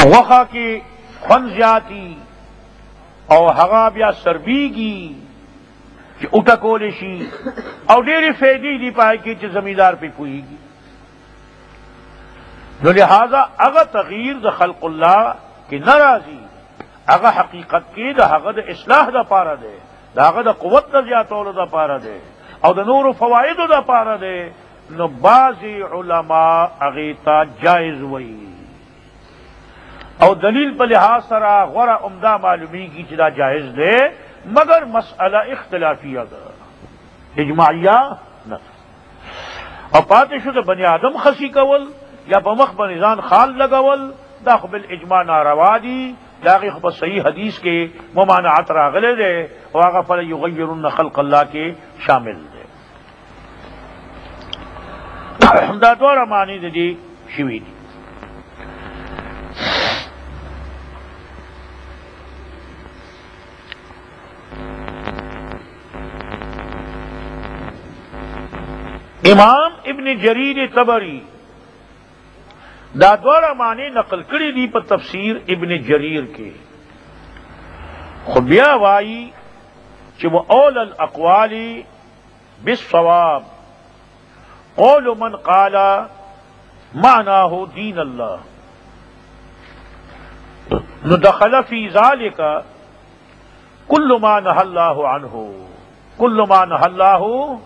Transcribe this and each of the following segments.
وخا کی خون زیاتی او هغه بیا سربیږي چې اٹکول شي او ډېرې فائدې دي پای کې چې زمیندار پې پوهیږي. نو لہذا هغه تغییر د خلق الله کې ناراضي هغه حقیقت کې د هغه د اصلاح د پاره دی، د هغه د قوت د زیاتولو د پاره دی او د نورو فوایدو د پاره دی. نو بعضی علما هغې ته جایز وایي او دلیل په لحاظ سره غوره عمده معلومیږي چې دا جایز دی، مگر مسئلہ اختلافیه ده، اجماعیه نه. او پاتې شو د بنی آدم خسی کول یا په مخ باندې ځان خال لګول، دا خو بالاجماع ناروا دي، دا هغې خو په صحیح حدیث کې ممانعت راغلی دی او هغه فلیغیرن خلق الله کې شامل دی. دا دوه معنی د دې شوي دي. امام ابن جریر طبری دا دوارا معنی نقل کری دی پر تفسیر ابن جریر کے. خو بیا وائی چې و اول الاقوال بالصواب قول من قال معناه دین اللہ، نو دخل فی ذالک کل ما نهى اللہ عنہ، کل ما نهى اللہ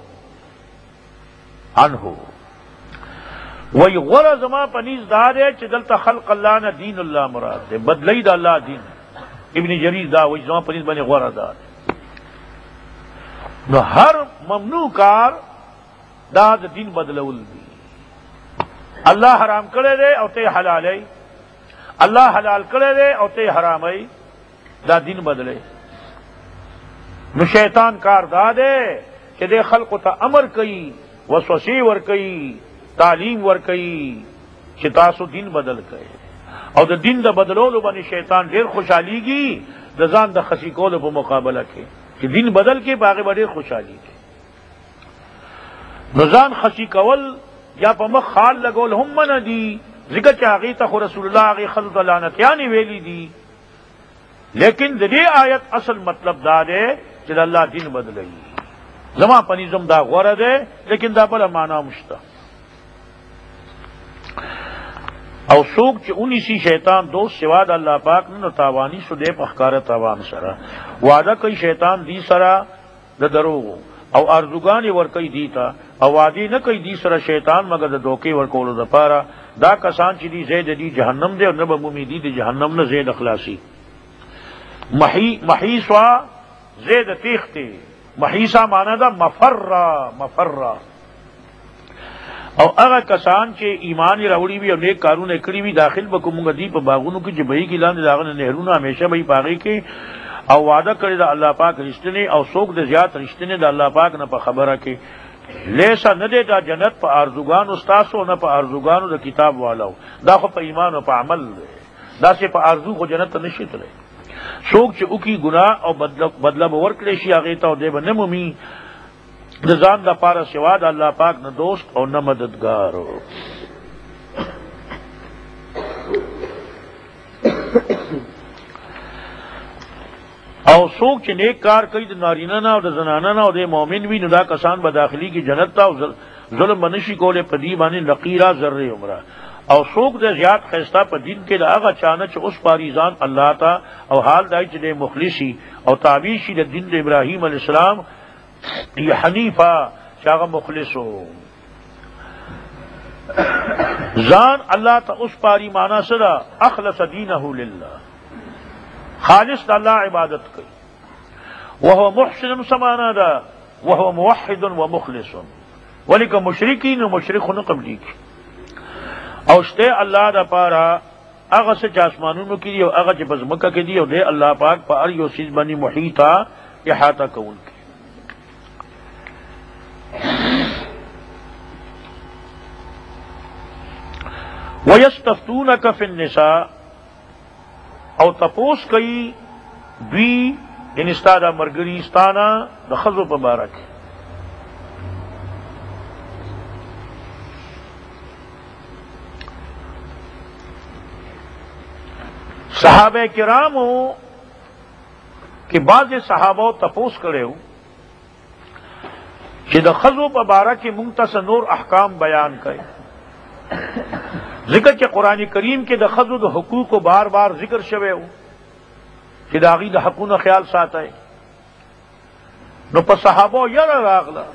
عنہ. وہی غرض ما پنیز دار ہے چې دلته خلق اللہ نہ دین اللہ مراد دے، بدلی دا اللہ دین. ابن جریر دا وہی زما پنیز بنے غرض دار. نو ہر ممنوع کار دا دین بدلول دی. اللہ حرام کرے دے او تے حلال ہے، اللہ حلال کرے دے او تے حرام ہے، دا دین بدلے. نو شیطان کار دا دے کہ دے خلق تا امر کئی، وسوسے ور کئی، تعلیم ور کئی چې تاسو دین بدل کئ، او د دین د بدلولو باندې شیطان ډیر خوشحالیږي د ځان د خسی کولو په مقابله کې چې دین بدل کې باغې به ډیر خوشحالیږي. نو ځان خسی کول یا په مخ خال لګول هم منع دي، ځکه چې هغې ته خو رسول الله هغې ښځو ته لعنتیانې ویلي دي. لیکن د دې آیت اصل مطلب دا دی چې د الله دین بدلوي. زما پنیزم دا غوره دی، لیکن دا بله معنا مشته. او څوک چې اونیسی شیطان دوست سوا د الله پاک نه، نو تاوانی شو دی په ښکاره تاوان سره. وعده کوي شیطان دی سره د دروغو او ارزوګانې ورکوي دی ته، او وعدې نه کوي دی سره شیطان مګر د دوکې ورکولو دپاره. دا کسان چې دی زید دی جهنم دی او نه به مومي دی د جهنم نه زید اخلاصي. محیصا زید تیختی، محیصا مانا دا مفرہ. او هغه کسان چې ایمان راوړي وي او نیک کارونه کړي وي، داخل به کومه دی په باغونو کې چې بهیږي لاندې داغه نهرونه همیشه به پاغي کې. او وعده کړی دا الله پاک رښتینی، او څوک د زیات رښتینی د الله پاک نه په خبره کې. لیسا نه دی دا جنت په ارزوګانو ستاسو، نه په ارزوګانو د کتاب والو، دا خو په ایمان او په عمل دی. داسې په ارزو خو جنت ته نشي تللی. څوک چې وکړي ګناه او بدله به ورکړی شي هغې ته، او دی به نه مومي د ځان دپاره سوا د الله پاک نه دوست او نه مددگار. او څوک چې نیک کار کوي د نارینه نه او د زنانه نه او د مؤمن وي، نو دا کسان به داخلي کې جنت ته، او ظلم به نشي کولی په دې باندې نقیره ذرې عمره. او څوک د زیات خیسته په دین کې د هغه چانه چې اوس پاریزان الله ته، او حال دای چې د مخلصي او تابع شي د دین د ابراهیم علیه السلام یا حنیفه چې هغه مخلصو ځان الله ته اوس پاری معنا سره اخلص دینه لله، خالص د الله عبادت کوي. وهو محسن سمانا دا وهو موحد ومخلص، ولیکن مشرکین و مشرک نه قبلیږي. او شته الله د پاره هغه څه چې اسمانونو کې دي او هغه چې په ځمکه کې دي، او دی الله پاک په هر یو څیز باندې محیطه احاطه کوونکی. وَيَسْتَفْتُونَكَ فِي النِّسَاءِ، او تپوس کوي دوی یعنی ستا دا مرګري ستانه د ښځو په باره کې. صحابہ کرامو کہ بعض صحابہ تپوس کرے ہو کہ دا خضو پا بارہ کی منتصر نور احکام بیان کرے ذکر کے قرآن کریم کے دا خضو دا حقوق کو بار بار ذکر شوے ہو کہ دا غی دا حقون خیال ساتھ ہے نو پا صحابہ یر راغلا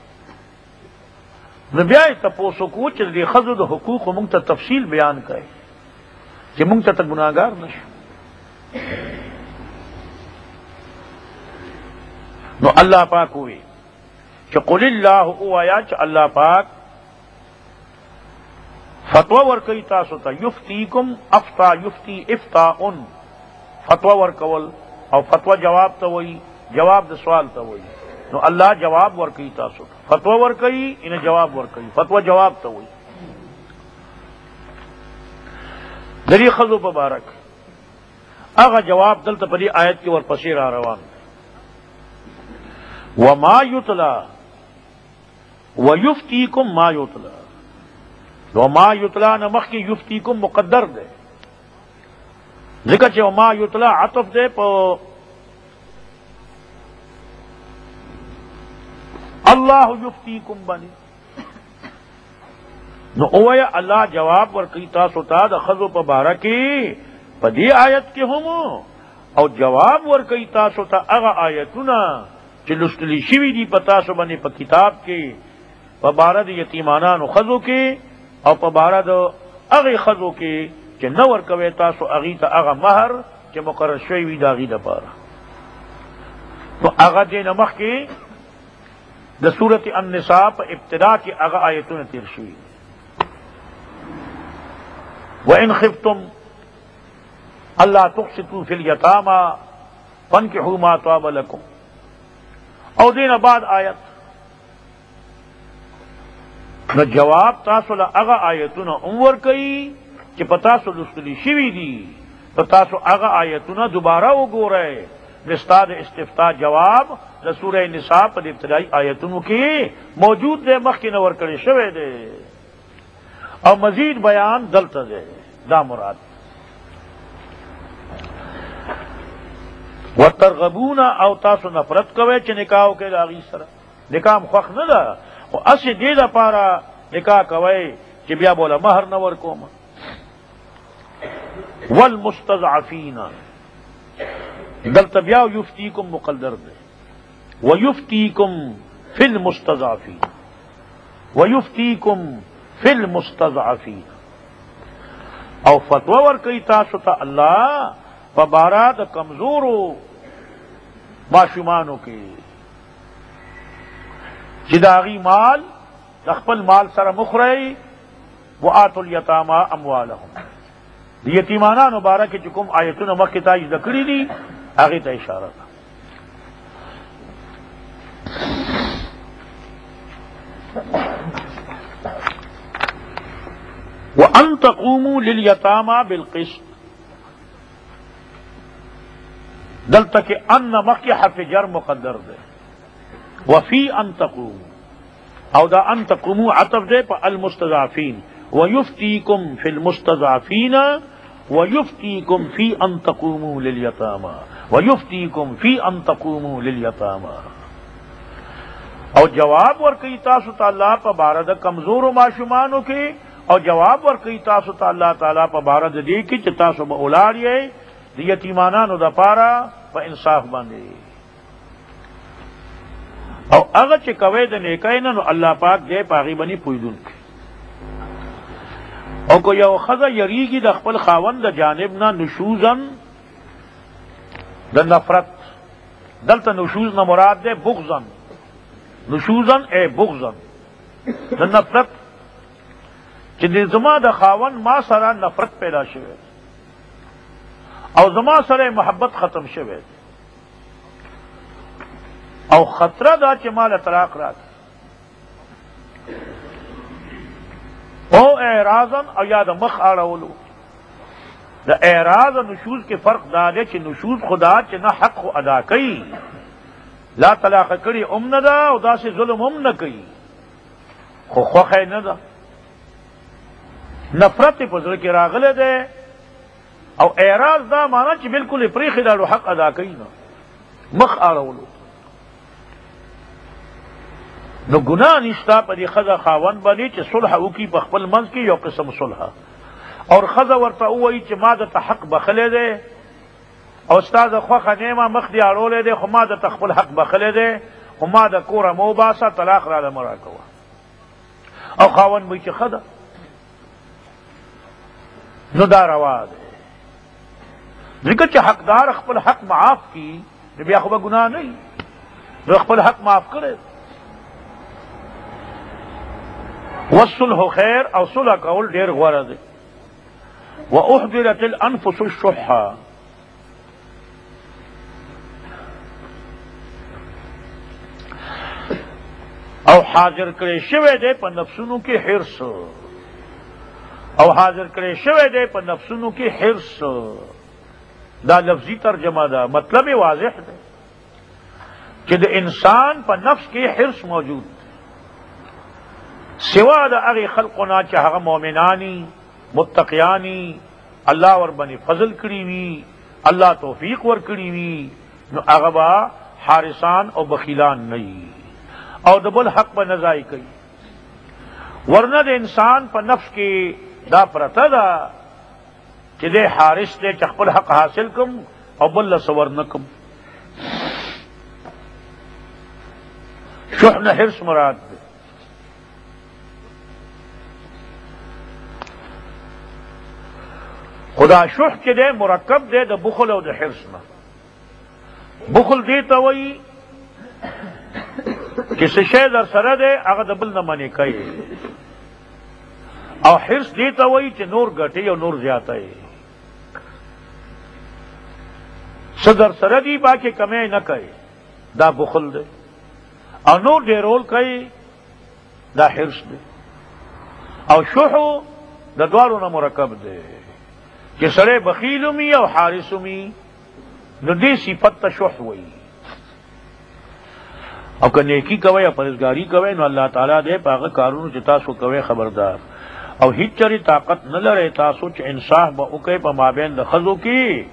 نو بیائی تپوسو کو چل دی خضو دا حقوق کو منتا تفصیل بیان کرے کہ منتا تک گناہگار نشو نو اللہ پاک ہوئی کہ قل اللہ او آیا چ اللہ پاک فتوی ورکی تاسو تا یفتیکم افتا یفتی افتاءن فتوی ورکول او فتوی جواب تا وئی جواب دا سوال تا وئی نو اللہ جواب ورکی تاسو فتوی ورکی انہیں جواب ورکی فتوی جواب تا وئی دری خضو مبارک اگا جواب دلتا پری آیت کی ورپسی را روان وما یتلا ویفتیکم ما یتلا وما یتلا نمخ کی یفتیکم مقدر دے ذکر چھے وما یتلا عطف دے پا اللہ یفتیکم بنی نو اویا اللہ جواب ورکی تاسو تا دا خضو پا بارکی پا دی آیت کے ہم او جواب ورکی تاسو تا اغا آیتنا چی لستلی شوی دی پا تاسو بنی پا کتاب کے پا بارد یتیمانان خضو کے او پا بارد اغی خضو کے چی نور کوي تاسو اغی تا اغا مہر چی مقرر شوی دا اغی دا پارا تو اغا دین مخ کے دا سورت النساء پا ابتدا کی اغا آیتون تیر شوی وَإِنْ خِفْتُمْ أَلَّا تُقْسِطُوا فِي الْيَتَامَى فَانكِحُوا مَا طَابَ لَكُمْ او دین بعد آیت نہ جواب تاسو لا اغا آیتنا انور کئی کہ پتاسو لستلی شوی دی پتاسو اغا آیتنا دوبارہ اگو رہے نستاد استفتاء جواب دا سورہ نساء پر ابتدائی آیتنو کی موجود دے مخ کی نور کرے شوے دے اور مزید بیان دلتا دے دا مراد وترغبون او تاسو نفرت کوي چې نکاح کې دا غي سره نکاح خوښ نه ده او اسی دې دا پارا نکاح کوي چې بیا بوله مہر نه ورکوم والمستضعفين دلته بیا یفتیکم مقدر ده ويفتیکم فی المستضعفین ويفتیکم فی المستضعفین او فتوا ورکي تاسو ته الله پبارا دا کمزورو معشومانو کے جداغی مال دخپل مال سر مخرئی وآتوا الیتاما اموالہم یتیمانان مبارک چکم آیتون مکتا ذکری دی آگے تا اشارہ تھا وَأَن تَقُومُوا لِلْيَتَامَى بِالْقِسْطِ دل تک ان مکی حرف جر مقدر دے وفی ان تقوم او دا ان تقوم عطف دے پا المستضعفین ویفتیکم فی المستضعفین ویفتیکم فی ان تقوموا للیتاما ویفتیکم فی ان تقوموا للیتاما او جواب ورکی تاسو تا اللہ پا بارد کمزور و معشومانو کے او جواب ورکی تاسو تا اللہ تعالی پا بارد دی کی چی تاسو با اولاریے دی یتیمانانو دا پارا پا انصاف باندے او اگر چی کوئی دا نیکائینا نو اللہ پاک دے پاغی بنی پویدون کی او کو یو خضا یریگی دا خپل خاون دا جانبنا نشوزن دا نفرت دلتا نشوز نا مراد دے بغزن نشوزن اے بغزن دا نفرت چی دی زما دا خاون ما سرا نفرت پیدا شوئے او زما سره محبت ختم شوه او خطره دا چې مال طلاق راک او اعراضن او یا د مخ اړولو د اعراض او نشوز کې فرق دا دی چې نشوز خدا چې نه حق خو ادا کوي لا طلاق کړي نه ده او دا سه ظلم نه کوي خو خوخه نه ده نفرت په ځل کې راغله ده او اعراض دا مانا چې بالکل پریخي دا حق ادا کوي نه مخ اړولو نو ګناه نشتا په دې خزه خاوند باندې چې صلح وکي په خپل منځ کې یو قسم صلح اور خزه ورته وایي چې ما د حق بخلې ده او استاد خو خنیمه مخ دی اړولې ده خو ما د خپل حق بخلې ده خو ما د کوره مو باسه طلاق را لمرا کوه او خاوند وایي چې خده نو دا روا ده ذکر چې حقدار خپل حق معاف کی بیا خو به ګناه نه وي نو خپل حق معاف کړي والصلح خیر او صلح کول ډیر غوړه ده واحضرت الانفس الشح او حاضر کړي شوی دی په نفسونو کې حرص او حاضر کړي شوی دی په نفسونو کې حرص دا لفظی ترجمه ده مطلب واضح ده چې د انسان په نفس کې حرص موجود سوا د هغه خلقنا چې هغه مؤمنانی متقیانی الله ور باندې فضل کړی وي الله توفیق ور کړی وي نو هغه با حارسان او بخیلان نه وي او د بل حق به نزای کوي ورنه د انسان په نفس کې دا پرته ده چې دې حارس دې چې خپل حق حاصل کوم او بل صبر نکم شح نه حرص مراد ده خدا شح چې دې مرکب دې د بخل او د حرص نه بخل دې ته وایي چې څه شی در سره ده هغه د بل نه منې کوي او حرص دې ته وایي چې نور ګټي او نور زیاتای صدر سره دی باکه کمه نه کوي دا بخل ده او نور ډیرول کوي دا حرص ده او شح د دوارو نه مرکب ده چې سره بخیل می او حارس می نو دې صفت شح وایي او که نیکی کوي او پرهیزګاری کوي نو الله تعالی دې پاغه کارونو چې تاسو کوي خبردار او هیڅ چری طاقت نه لري تاسو چې انصاف به وکړي په مابین د خزو کې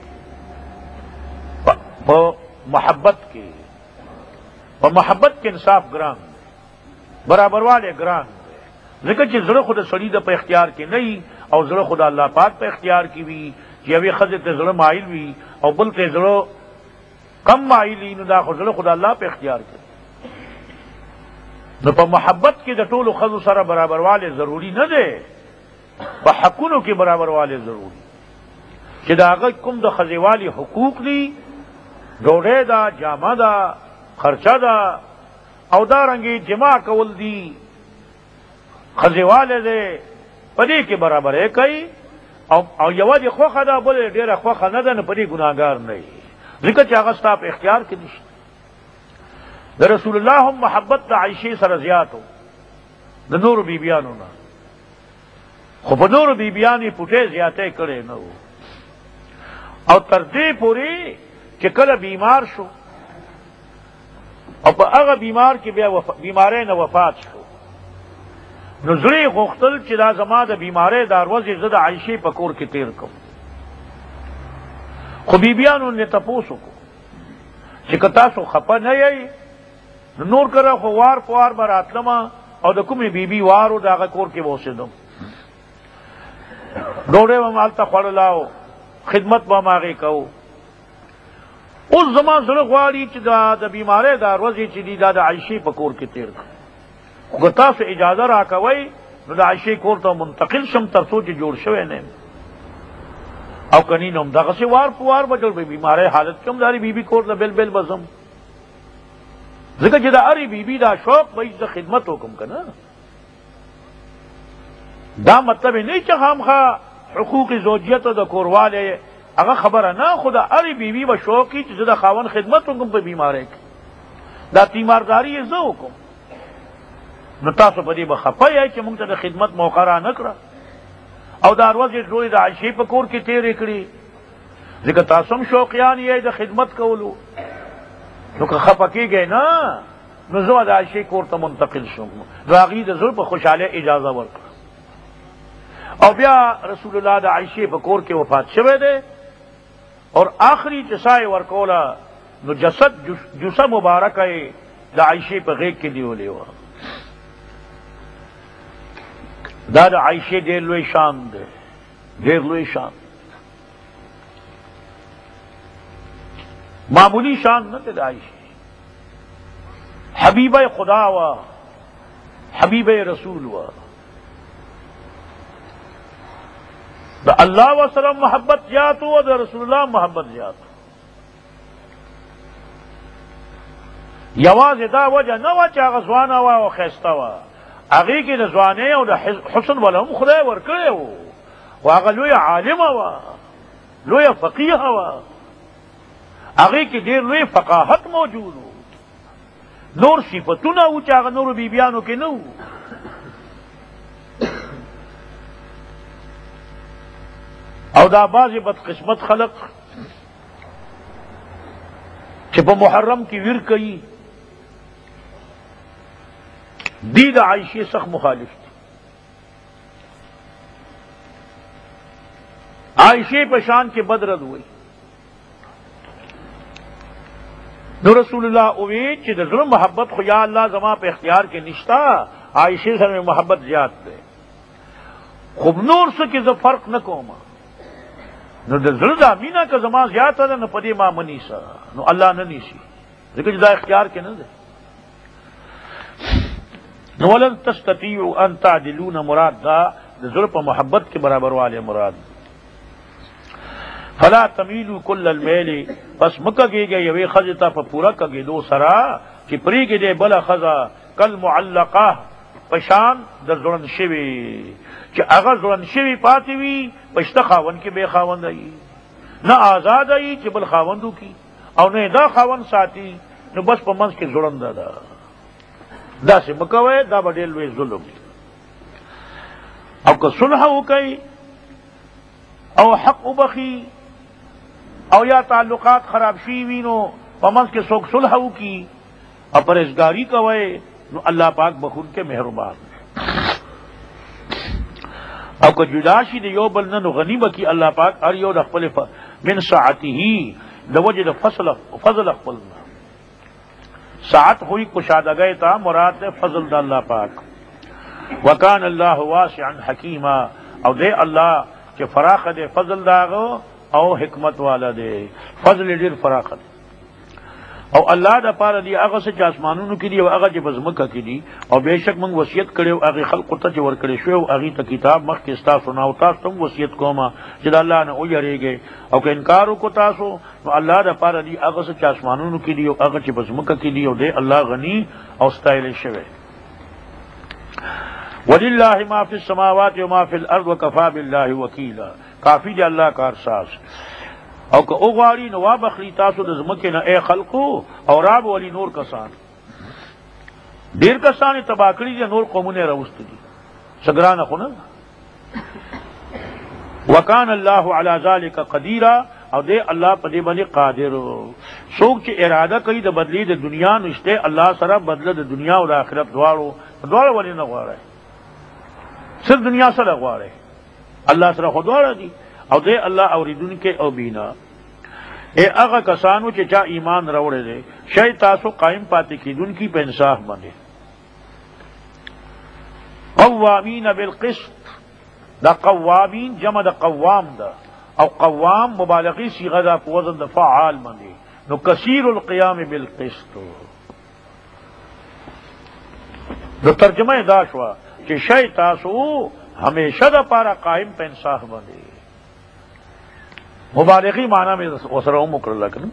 په محبت کې په محبت کې انصاف ګران برابر والے ګران ځکه چې زړه خود سړي د په اختیار کې نه او زړه خود الله پاک په اختیار کې وي چې یوې خزه ته زړه مایل وي او بل ته زړه کم مایل نو دا زړه خود الله په اختیار کې نو په محبت کې د ټولو خزو سره برابر والے ضروری نه ده په حقونو کې برابر والے ضروری چې دا هغه کوم د خزیوالي حقوق دي ډوډۍ دا جامه دا خرچه دا او دا رنګي جمع کول دي خزیواله ده پدې کې برابر یې کوي او یو دي خوخه ده بل ډیره خوخه نه ده نه پدې ګناګار نه ځکه چې هغه ستاسو اختیار کې نشته د رسول الله هم محبت د عائشه سره زیاتو د نور بیبیانو نه خو په نور بیبیانی پټه زیاته کړي نه او تر دې پوری چې کله بیمار شو او په هغه بیمار کې بیا بیمارې نه وفات شو نو زړه غوښتل چې دا زما د بیمارې دروازې زده عائشه په کور کې تیر کوم خو بیبیانو نه تاسو کو چې کتا سو خپه نه یې نور کرا خو وار پوار براتلما او د کومې بیبي وارو دغه کور کې ووسیدم ډوډۍ به مالته خوړلاو خدمت به ماغې کوو اوس زما زړه غواړي چې د بیمارۍ دا ورځې چې دي دا د عایشې په کور کې تیر کړم خو تاسو اجازه راکوئ نو د عایشې کور ته منتقل شم تر څو چې جوړ شوی نه او کني نو دغسې وار په وار به د بیمارۍ حالت کې هم داري بیبي کور ته بل بل بزم ځکه چې د هرې بیبي دا شوق به د خدمت وکم که نه دا مطلب نه چې خامخا حقوق زوجیت د کورواله هغه خبره نه خو د هرې بیبي به شوق وي چې زه د خاوند خدمت وکم په بیمارۍ کې دا تیمارداري یې زه وکم نو تاسو په دې به خفه یئ چې موږ ته د خدمت موقع را نه کړه او دا ورځې ټولې د عایشې په کور کې تېرې کړي ځکه تاسو هم شوقیان یئ د خدمت کولو نو که خفه کېږئ نه نو زه د عایشې کور ته منتقل شوم نو هغې د زړه په خوشحالۍ اجازه ورکړه او بیا رسول الله د عایشې په کور کې وفات شوی دی اور آخری چسائے ورکولا نو جسد جسا مبارک ہے دا عائشے پہ غیق کے دیو لیوا دا عائشے دیر لوی شان دے دیر لوی شان معمولی شان نہ تے دا عائشے حبیبہ خدا وا حبیبہ رسول وا دا اللہ وسلم محبت زیاد ہوا دا رسول اللہ محبت زیاد ہوا یواز دا وجہ نہ وا چا غزوانہ وا او خیستا وا اگی کی رضوانے او دا حسن ولهم خدای ورکړي وو واغه لوی عالم وا لوی فقیه وا اگی کی ډیر لوی فقاهت موجود وو نور صفتونه او چا نور بیبیانو کې نو او دا بعض بدقسمت خلق چې په محرم کې ویر کوي دی دا عائشہ سخت مخالف تھی عائشہ پشان کے بدرد ہوئی نو رسول اللہ اوی چی دا ظلم محبت خو یا اللہ زما پہ اختیار کے نشتا عائشہ سر میں محبت زیاد دے خوب نور سے کہ فرق نہ کوما نو دا ظلم دا مینا کا زما زیاد دا نو پدی ما منی سا نو اللہ نہ نیسی لیکن جدا اختیار کے نہ دے ولن تستطيعوا ان تعدلون مراد دا ظلم محبت کے برابر والے مراد فلا تميلوا كل الميل بس مکہ گے یوی خزتا پورا کگے دو سرا کہ پری کے دے بلا خزا کل معلقہ پشان در زړن شوی کہ اگر زړن شوی پاتی وی پشت خاون کے بے خاوند ای نہ آزاد ای کہ بل خاوندو کی او نے دا خاون ساتھی نو بس پمنس کے زړن دا دا سے مکوے دا بڑیل وی ظلم او کہ صلح وکئی او حق وبخی او یا تعلقات خراب شی وینو پمنس کے سوک صلح وکی او پرہیزگاری کوے نو اللہ پاک بخون کے مہربان او کہ جداشی دے یو بل نو غنیمت کی اللہ پاک ار یو خپل من ساعته د وجد فضل خپلنا ساعت ہوئی کشادگئے تا مراد فضل دا اللہ پاک وکان اللہ واسعا حکیما او دے اللہ کہ فراخ دے فضل داغو او حکمت والا دے فضل دیر فراخ دے او اللہ دا پارا دی اغا سے چاسمانونو کی دی او اغا جی بزمکہ کی دی او بے شک منگ وصیت کرے او اغی خلق تا چی ورکڑے شوے او اغی تا کتاب مخ کے ستاسو ناو تاسو تم وصیت کوما جد اللہ نے او یرے گے او کہ انکارو کو تاسو نو اللہ دا پارا دی اغا سے چاسمانونو کی دی او اغا چی بزمکہ کی دی او دے اللہ غنی او ستائل شوے وللہ ما فی السماوات و ما فی الارض وکفا باللہ وکیلا کافی دی اللہ کا ارساس او که اوغاری نو وابخلی تاسو د زمکه نه اے خلقو او راب ولی نور کسان ډیر کسان تباکړي دي نور قومونه راوستي سګران خو نه وکان الله علی ذلک قدیر او دے اللہ په دې باندې قادر څوک چې اراده کوي د بدلی د دنیا نشته الله سره بدله د دنیا او د آخرت دواړو ولی نه غواړي صرف دنیا سره غواړي الله سره خو دواړه دي او دے اللہ اوریدن کے او بینا اے اغا کسانو چے چا ایمان روڑے دے شای تاسو قائم پاتے کی دن کی پہ انصاف بنے قوامین بالقسط دا قوامین جمع دا قوام دا او قوام مبالغی صیغہ دا وزن دا فعال بنے نو کثیر القیام بالقسط دو ترجمہ دا شوا کہ شای تاسو ہمیشہ دا پارا قائم پہ انصاف بنے مبالغی معنی میں وسرہ مکر اللہ کرن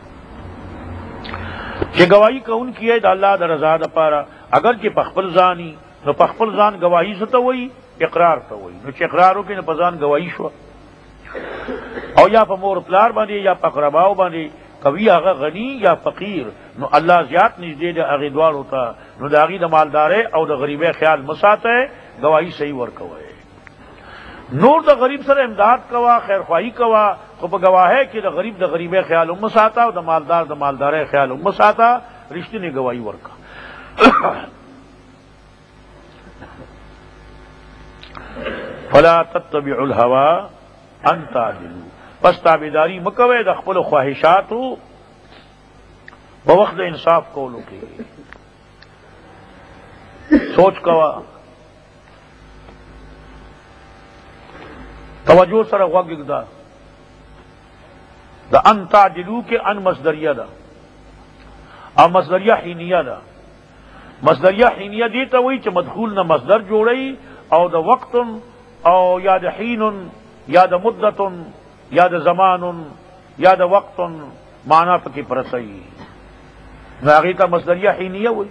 کہ گواہی کون کی ہے دا اللہ دا رضا دا پارا اگر کہ پخپل زانی نو پخپل زان گواہی ستا ہوئی اقرار تا ہوئی نو چی اقرارو کی نو پزان گواہی شوا او یا پا مور پلار باندے یا پا قرباو باندے کبھی آغا غنی یا فقیر نو اللہ زیاد نزدے دا اغی دوار ہوتا نو دا اغی دا مالدارے او دا غریب خیال مساتا ہے گواہی صحیح ورکوئے نور دا غریب سر امداد کوا خیر خواہی کوا خوب گواہ ہے کہ دا غریب خیال ام ساتا و دا مالدار خیال ام ساتا رشتے نے گواہی ورکا فلا تتبعوا الهوى ان تعدلوا پس تابعداری مکوے د خپل خواہشاتو په وخت د انصاف کولو کې سوچ کوا، توجہ سره غوږ ږدا. د ان تعدلو کې ان مصدریه ده او مصدریه حینیه ده. مصدریه حینیه دی ته وایي چې مدخول نه مصدر جوړی او د وقت او یا د حین یا د مدت یا د زمان یا د وقت معنا پکې پرسي، نو هغې ته مصدریه حینیه وایي.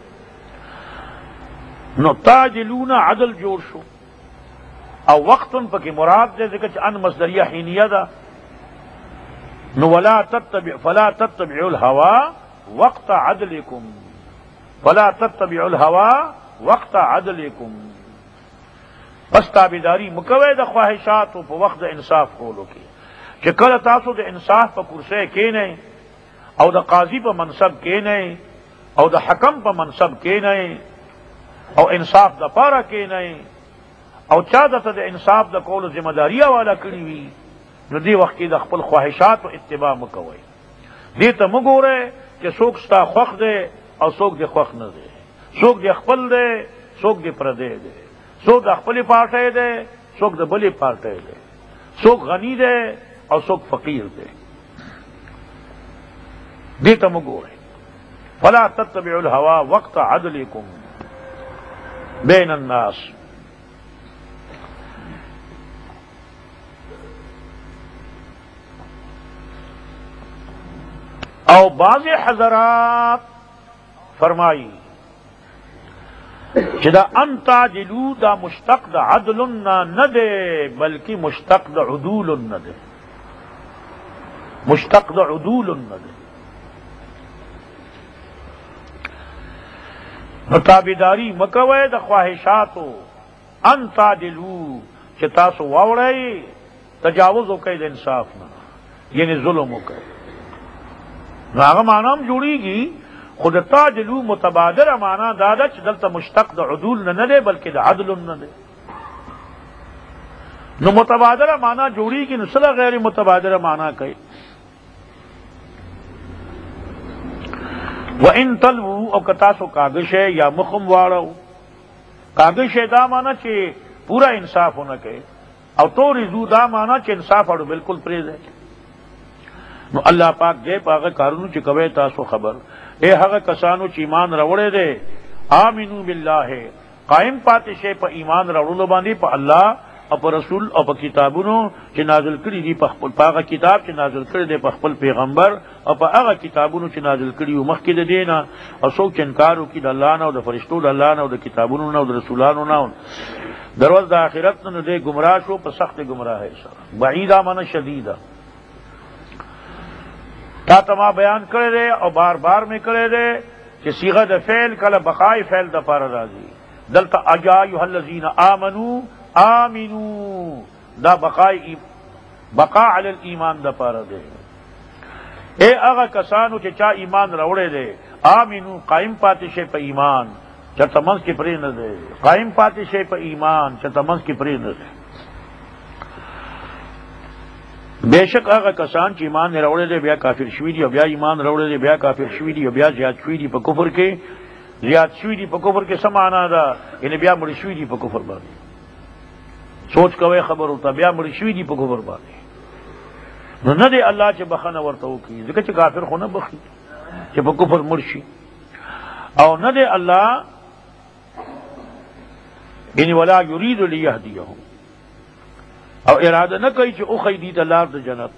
نو تعدلون عدل جوړ شو او وقت پکې مراد دی ځکه چې ان مصدریه حینیه ده. نو فلا تتبعوا الهوى وقت عدلكم، فلا تتبعوا الهوى وقت عدلكم. پس تابعداری مکوئ د خواہشاتو په وخت د انصاف کولو کې، چې کله تاسو د انصاف په کرسی کېنئ او د قاضي په منصب کېنئ او د حکم په منصب کېنئ او انصاف د پاره کېنئ او چا دته د انصاف د کولو ذمہ داری والا کړی وي، نو دې وخت کې د خپل خواہشاتو اتباع مکوئ. دې ته مه ګورئ چې څوک ستا خوښ دی او څوک دې خوښ نه دی، څوک دې خپل دی څوک دې پردی دی، څوک د خپلې پارټۍ دی څوک د بلې پارټۍ دی، څوک غنی دی او څوک فقیر دی. دې ته مه ګورئ. فلا تتبعوا الهوى وقت عدلكم بین الناس. او بعض حضرات فرمائی کہ دا ان تعدلو دا مشتق دا عدل نہ دے بلکہ مشتق دا عدول نہ دے، مشتق دا عدول نہ دے. تابعداری مکوئ دا خواہشاتو ان تعدلو کہ تاسو واوڑئی تجاوز ہو کئی دا انصاف نہ، یعنی ظلم ہو کئی. هغه معنی هم جوړیږي خو د تعدلو متبادره معنی دا ده چې دلته مشتق د عدول نه دی بلکې د عدل نه دی. نو متبادره معنی جوړیږي نو سره غیر متبادره معنی کوي. وان تلوو او که تاسو کاږه یا مخم واړو، کاږه دا معنی چې پورا انصاف نه کوي او توریزو دا معنی چې انصاف اړو بالکل پریږدي. نو اللہ پاک دے پاگے کارونو چی کوئے تاسو خبر اے هغه کسانو چی ایمان راوړې دے آمنو باللہ قائم پاتې شي په ایمان راوړلو باندې په الله او په رسول او په کتابونو چې نازل کړي دي، په خپل پاغه کتاب چې نازل کړي دي په خپل پیغمبر او په هغه کتابونو چې نازل کړي او مخکې د دینه، او څوک چې انکار وکړي د الله نه او د فرشتو د الله نه او د کتابونو نه او د رسولانو نه دروازه د آخرت نه دې گمراه شو په سخت گمراهی سره. بعیدا معنی شدیدا تا تما بیان کرے دے اور بار بار میں کرے دے کہ صیغہ د فعل کله بقائی فعل د پار راضی دلتا اجا ایھا الذین آمنو آمنو دا بقائی بقا علی الایمان د پار دے. اے اغا کسانو چې چا ایمان راوړې دے آمنو قائم پاتې شي په ایمان چې تمنس کې پرې نه دے، قائم پاتې شي په ایمان چې تمنس کې پرې نه دے. بے شک هغه کسان چې ایمان نه راوړل دي بیا کافر شوي دي او بیا ایمان راوړل دي بیا کافر شوي دي او بیا زیات شوي دي په کفر کې، زیات شوي دي په کفر کې څه معنا ده؟ یعنی بیا مړ شوي دي په کفر باندې. سوچ کوئ خبر ہوتا بیا مړ شوي دي په کفر باندې. نو نه دی الله چې بخنه ورته وکړي ځکه چې کافر خو نه بخي چې په کفر مړ شي، او نه دی الله یعنی ولا یرید لیهدیهم او اراده نه کوي چې او خیدی د لار د جنت.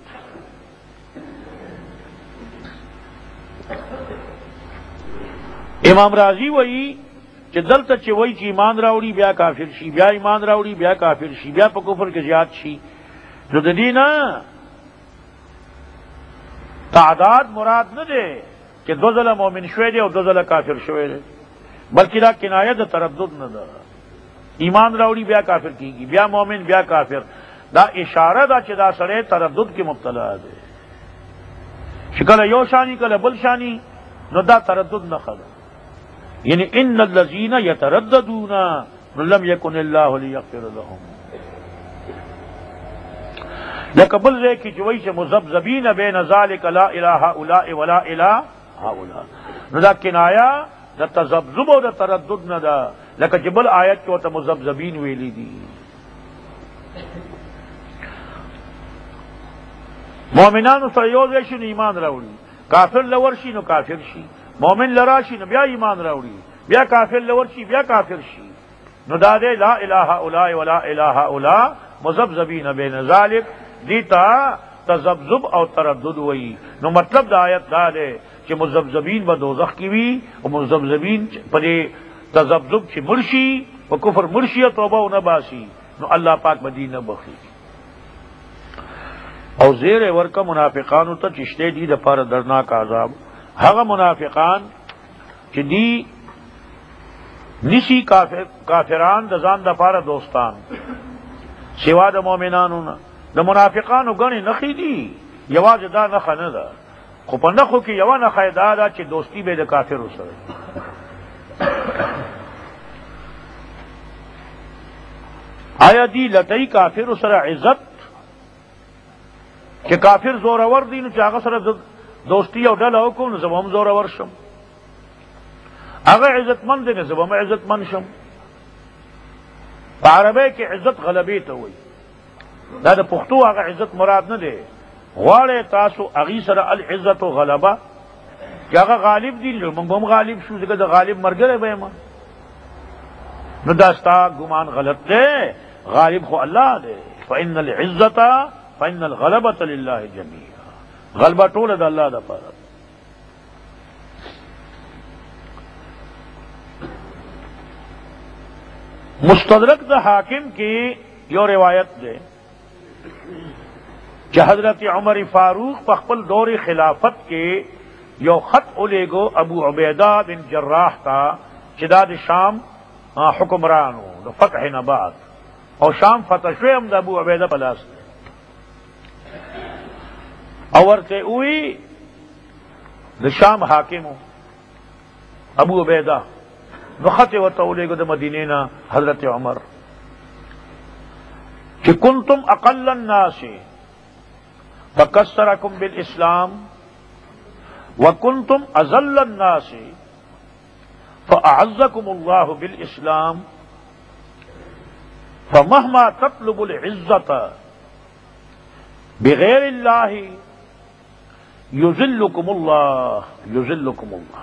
امام رازی وایي چې دلته چې وایي چې ایمان راوړي بیا کافر شي، بیا ایمان راوړي بیا کافر شي، بیا په کفر کې زیات شي، نو د دې نه تعداد مراد نه دی چې دو ځله مؤمن شوی دی او دو ځله کافر شوی دی، بلکې دا کنایه د تردد نه ده. ایمان راوړي بیا کافر کیږي، بیا مؤمن بیا کافر، دا اشاره دا چې دا سره تردد کې مبتلا دی. شکل یو شانی کله بل شانی نو دا تردد نه خلا. یعنی ان الذین یترددون لم یکن اللہ لیغفر لهم. لقبل رے کی جوئی سے مذبذبین بین ذالک لا الہ الا ولا الہ ہؤلاء ندا کنایا دا تذبذب و دا تردد ندا لکه جبل آیت کو ته مذبذبین ویلی دی. مومنانو سره یو ځای شي نو ایمان راوړي، کافر لور شي نو کافر شي، مومن لرا شي نو بیا ایمان راوړي، بیا کافر لور شي بیا کافر شي. نو دا دے لا الہ الا ولا الہ الا مذبذبین بین ذالک دیتا تذبذب او تردد وئی. نو مطلب دا آیت دا دے کہ مذبذبین با دوزخ کی وی اور مذبذبین پدے تذبذب چھ مرشی و کفر مرشی توبہ و نباسی نو اللہ پاک مدینہ بخی. او زیر ورکا منافقانو تا چشتے دی دا پار درناک عذاب ہاگا منافقان چھ دی نسی کافران دا زان دا پار دوستان سوا دا مومنانو نا دا منافقانو گنی نخی دی یواز دا نخا ندا خو په نخو کې یوه نښه دا ده چې دوستی به د کافرو سره. آیا دی لټی کافرو سره عزت چې کافر زورور دی نو چې هغه سره دوستی او ډله وکړو نو زه به هم زورور شم، هغه عزتمند دی نو زه به هم عزتمند شم. په عربی کې عزت غلبې ته وایي، دا د پښتو هغه عزت مراد نه دی. غواړی تاسو اغی سره العزت و غلبه چې هغه غالب دي نو موږ هم غالب شو، ځکه د غالب ملګری به یم. نو دا ستا ګمان غلط دی، غالب خو الله دی. فإن العزت فإن الغلبة لله جميعا، غلبه ټوله د الله دپاره. مستدرک د حاکم کی یو روایت دی کہ حضرت عمر فاروق پخپل دور خلافت کے یو خط الیگو ابو عبیدہ بن جراح تا چداد شام حکمرانو فتح نبات اور شام فتح شویم دا ابو عبیدہ پلاس اور تے اوئی دا شام حاکمو ابو عبیدہ نو خط و الیگو دا مدینینا حضرت عمر کہ کنتم اقل الناس فکسرکم بالاسلام وکنتم اذل الناس فاعزکم اللہ بالاسلام فمہما تطلب العزت بغیر اللہ یذلکم اللہ یذلکم اللہ.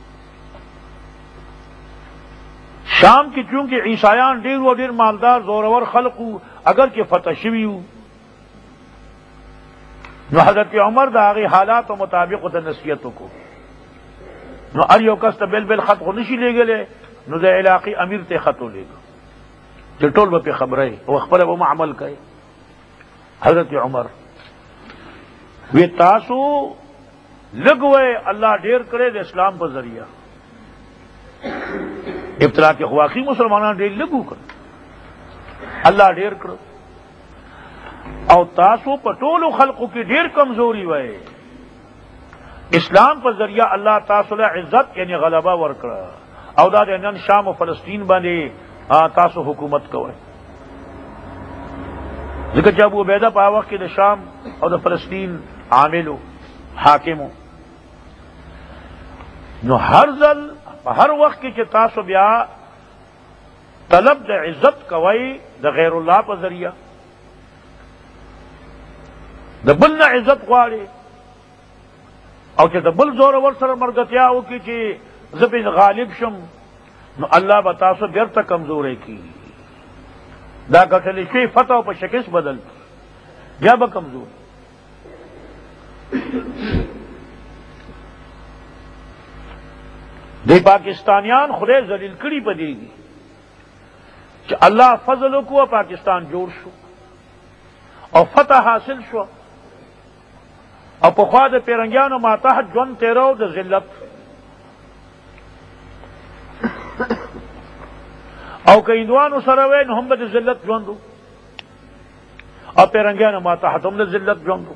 شام کی چونکہ عیسائیان ډیر و ډیر مالدار زورور خلقو اگر کہ فتح شویو نو حضرت عمر دا هغه حالات مطابق ته نصیحت کو نو ار یو کس ته بل خط خو نشي لګلې نو د علاقی امیر ته خط ولېږه چې ټول به خبره او خبره به عمل کوي. حضرت عمر وی تاسو لګوي الله ډیر کړي د اسلام په ذریعہ ابتلا کے خواقی مسلمانان ډیر لګو کړ الله ډیر کړ او تاسو په ټولو خلقو کې ډیر کمزوري وای. اسلام په ذریعہ الله تاسو له عزت یعنی غلبہ ورکړه او دا د نن شام او فلسطین باندې تاسو حکومت کوئ. ځکه چې ابو عبیدہ په وخت کې د شام او د فلسطین عاملو حاکمو نو هر ځل په هر وخت کې چې تاسو بیا طلب د عزت کوئ د غیر الله په ذریعہ د بل نه عزت غواړي او چې د بل زور ور سره مرګتیا وکړي چې زه به غالب شم نو الله به تاسو بیرته کمزوري کی دا ګټلې شي فتح او په شکست بدل بیا به کمزور. دی پاکستانیان خدای ذلیل کړي پدېږي چې الله فضل وکړو پاکستان جوړ شو او فتح حاصل شو او په خوا د پیرنګیانو ماتحت ژوند تیرو د ذلت او که هندوانو سره وای نو هم به د ذلت ژوندو او پیرنګیانو ماتحت هم د ذلت ژوندو.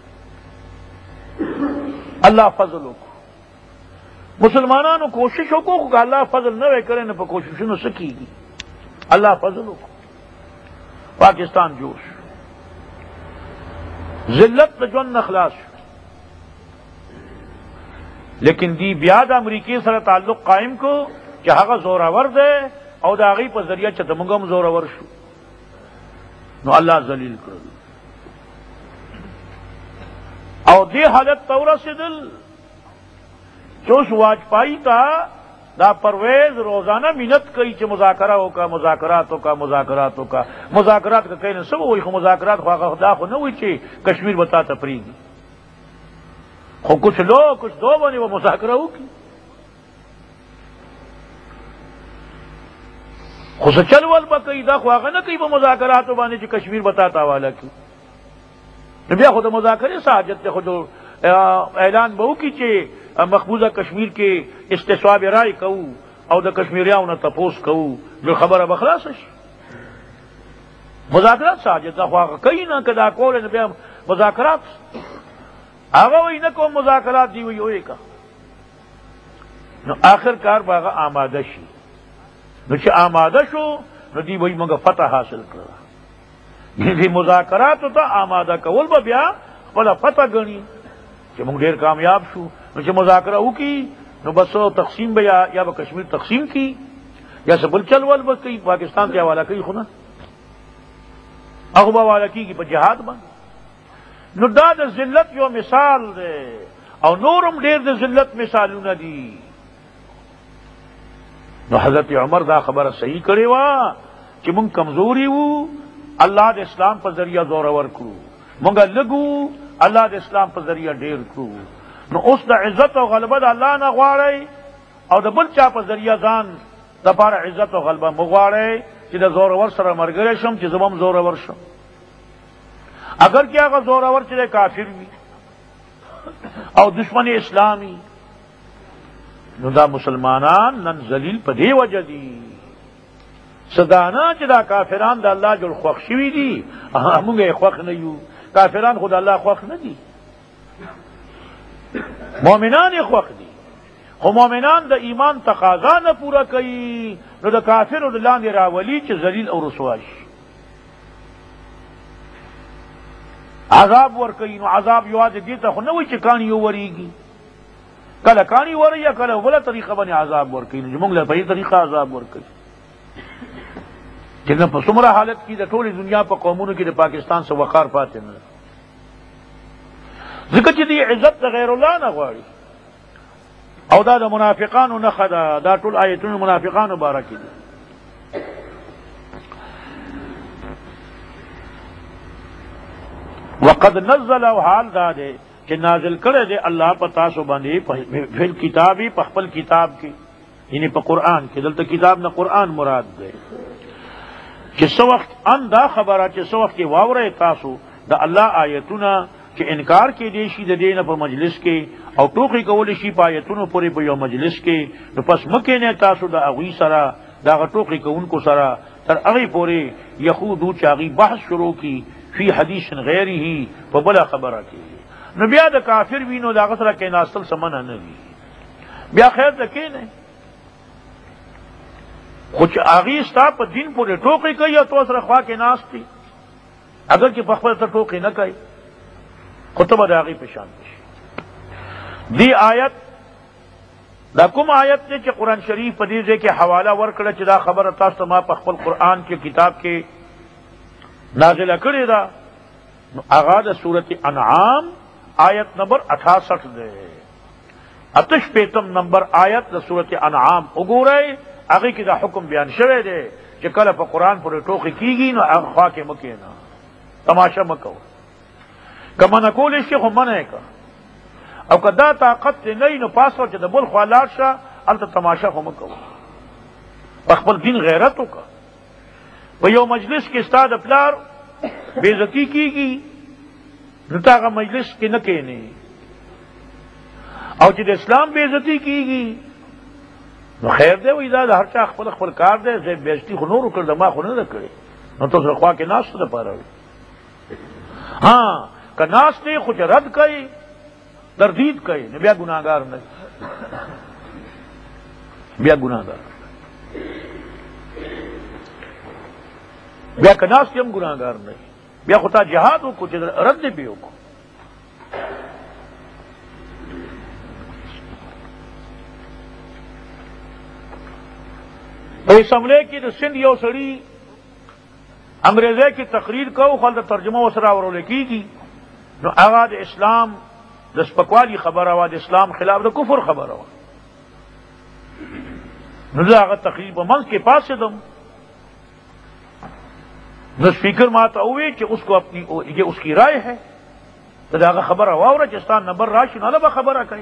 الله فضل وکړو مسلمانانو کوشش وکړو که الله فضل نه وای کړی نو په کوششونو څه کېږي. الله فضل وکړو پاکستان جوړ شو ذلت ژوند نه خلاص شو. لیکن دی بیا د امریکای سره تعلق قائم کو چې هغه زورور دی او د هغې په ذریعه چې موږ هم زورور شو، نو الله ذلیل کړل. او دې حالت ته ورسېدل چې اوس واجپائی ته دا پرویز روزانہ منت کوي چې مذاکره وکړه، مذاکرات وکړه، مذاکرات وکړه. مذاکرات که کوي نو څه به وایي، خو مذاکرات خو هغه دا خو نه وایي چې کشمیر به تا ته پرېږدي، خو کچھ لو کچھ دو باندې به مذاکره وکړي. خو څه چل ول به کوي، دا خو هغه نه کوي په مذاکراتو باندې چې کشمیر به تا ته حواله کړي. نو بیا خو د مذاکرې څه حاجت دی، خو اعلان به وکړي چې مقبوضه کشمیر کې استصواب رائے کوو او د کشمیریانو نه تپوس کوو، نو خبره به خلاصه شي. مذاکرات څه حاجت ده، خو هغه کوي نه، که دا کولی نو بیا مذاکرات هغه وایي نه کوم مذاکرات دی وایي وایي که نو آخر کار به هغه آماده شي. نو چې آماده شو نو دی وایي موږ فتح حاصل کړه. دې مذاکراتو ته آماده کول به بیا خپله فتح ګڼي چې موږ ډېر کامیاب شو. نو چې مذاکره وکړي نو بس تقسیم به یا به کشمیر تقسیم کی یا څه بل چل ول به کوي، پاکستان ته حواله کوي، خو نه هغه به حواله کېږي په جهاد باندې. نو دا د ذلت یو مثال دی، او نورم ډېر د ذلت مثالونه دي. نو حضرت عمر دا خبره صحیح کړې وه چې مونږ کمزوري وو، الله د اسلام په ذریعه زورور کړو، مونږ لږو، الله د اسلام په ذریعه ډېر کړو. نو اوس د عزت او غلبه د الله نه غواړئ او د بل چا په ذریعه ځان دپاره عزت او غلبه مه غواړئ چې د زورور سره ملګری شم چې زه به هم زورور شم. اگر کہ هغه زورور چې کافر وي او دشمن اسلامي، نو دا مسلمانان نن ذلیل په دې وجه دي صدانا چې دا کافران د الله جل خوښ شوي دي، موږ یې خوښ نه یو. کافران خو د الله خوښ نه دي، مؤمنان یې خوښ دي، خو مؤمنان د ایمان تقاضا نه پوره کوي، نو د کافرو د لاندې راولي چې ذلیل او رسوا شي. عذاب ورکوي، نو عذاب یوازې دې ته خو نه وایي چې کاڼي وورېږي، کله کاڼي وري یا کله بله طریقه باندې عذاب ورکوي. نو موږ له په دې طریقه عذاب ورکوي چې نه په څومره حالت کې د ټولې دنیا په قومونو کې د پاکستان څه وقار پاتې نه، ځکه چې دې عزت د غیر الله نه غواړي. او دا د منافقانو نښه ده، دا ټول آیتونه منافقانو باره کې دي. وقد نزل، او حال دا دی چې نازل کړی دی الله په تاسو باندې فی کتابی په خپل کتاب کې، یعنی په قرآن کې. دلته کتاب نه قرآن مراد دی چې څه وخت ان دا خبره چې څه وخت کې واورئ تاسو د الله آیتونه چې انکار کې دی شي د دې نه په مجلس کې او ټوکې کولی شي په آیتونو پورې په یو مجلس کې، نو پس مه کښېنئ تاسو د هغوی سره، د هغه ټوکې کوونکو سره تر هغې پورې یخوضو چې هغوی بحث شروع کړي فی حدیث غیره په بله خبره کې. نو بیا د کافر وي نو د هغه سره کښېناستل څه منع نه دي، بیا خیر ته کښېنئ. خو چې هغوی ستا په دین پورې ټوکې کوي او تو سره خوا کې ناست دي، اگر چې په خپله ته ټوکې نه کوي، خو ته به د هغوی په شان شي. دی آیت دا کوم آیت دی چې قرآن شریف په دې ځای کې حواله ورکړه چې دا خبره تاسو ته ما په خپل قرآن کې کتاب کې نازله کړې ده، نو هغه د سورت انعام آیت نمبر 68 دی. 68 نمبر آیت د سورت انعام وګورئ، هغې کې دا حکم بیان شوی دی چې کله په قرآن پورې ټوکې کېږي نو هغه خوا کې مه کښېنه، تماشه مه کوه، که منع کولی شي خو منع یې که، او که دا طاقت دې نه وي نو پاس چې د بل خوا لاړ شه، هلته تماشه خو مه کوه، په خپل دین غیرت وکړه. په یو مجلس کې ستا د پلار بېعزتي کېږي نو ته هغه مجلس کې نه کښېنې، او چې د اسلام بېعزتي کېږي نو خیر دی، وایي دا د هر چا خپل خپل کار دی، زه بېعزتي خو نورو کړ، د ما خو نه ده کړې، نو ته سره خوا کې ناستو دپاره وي. ها که ناست دی خو چې رد کوي، تردید کوي، نو بیا ګناهګار نه، بیا ګناهګار، بیا که ناست هم ګناهګار نه، بیا خو تا جهاد وکړو چې رد دې پې وکړو. اسمبلی کی د سندھ یو سړي انګریزی کی تقریر کو خلک ترجمه وسره ورول کیږي نو هغه د اسلام د سپکوالي خبره وا د اسلام خلاف د کفر خبره وا نو هغه تقریر په منځ کې پاسه دم نو سپیکر ماته وی کہ اس کو اپنی یہ اس کی رائے ہے تو هغه خبره واوره چې ستاسو نمبر راشي نه به خبره کوي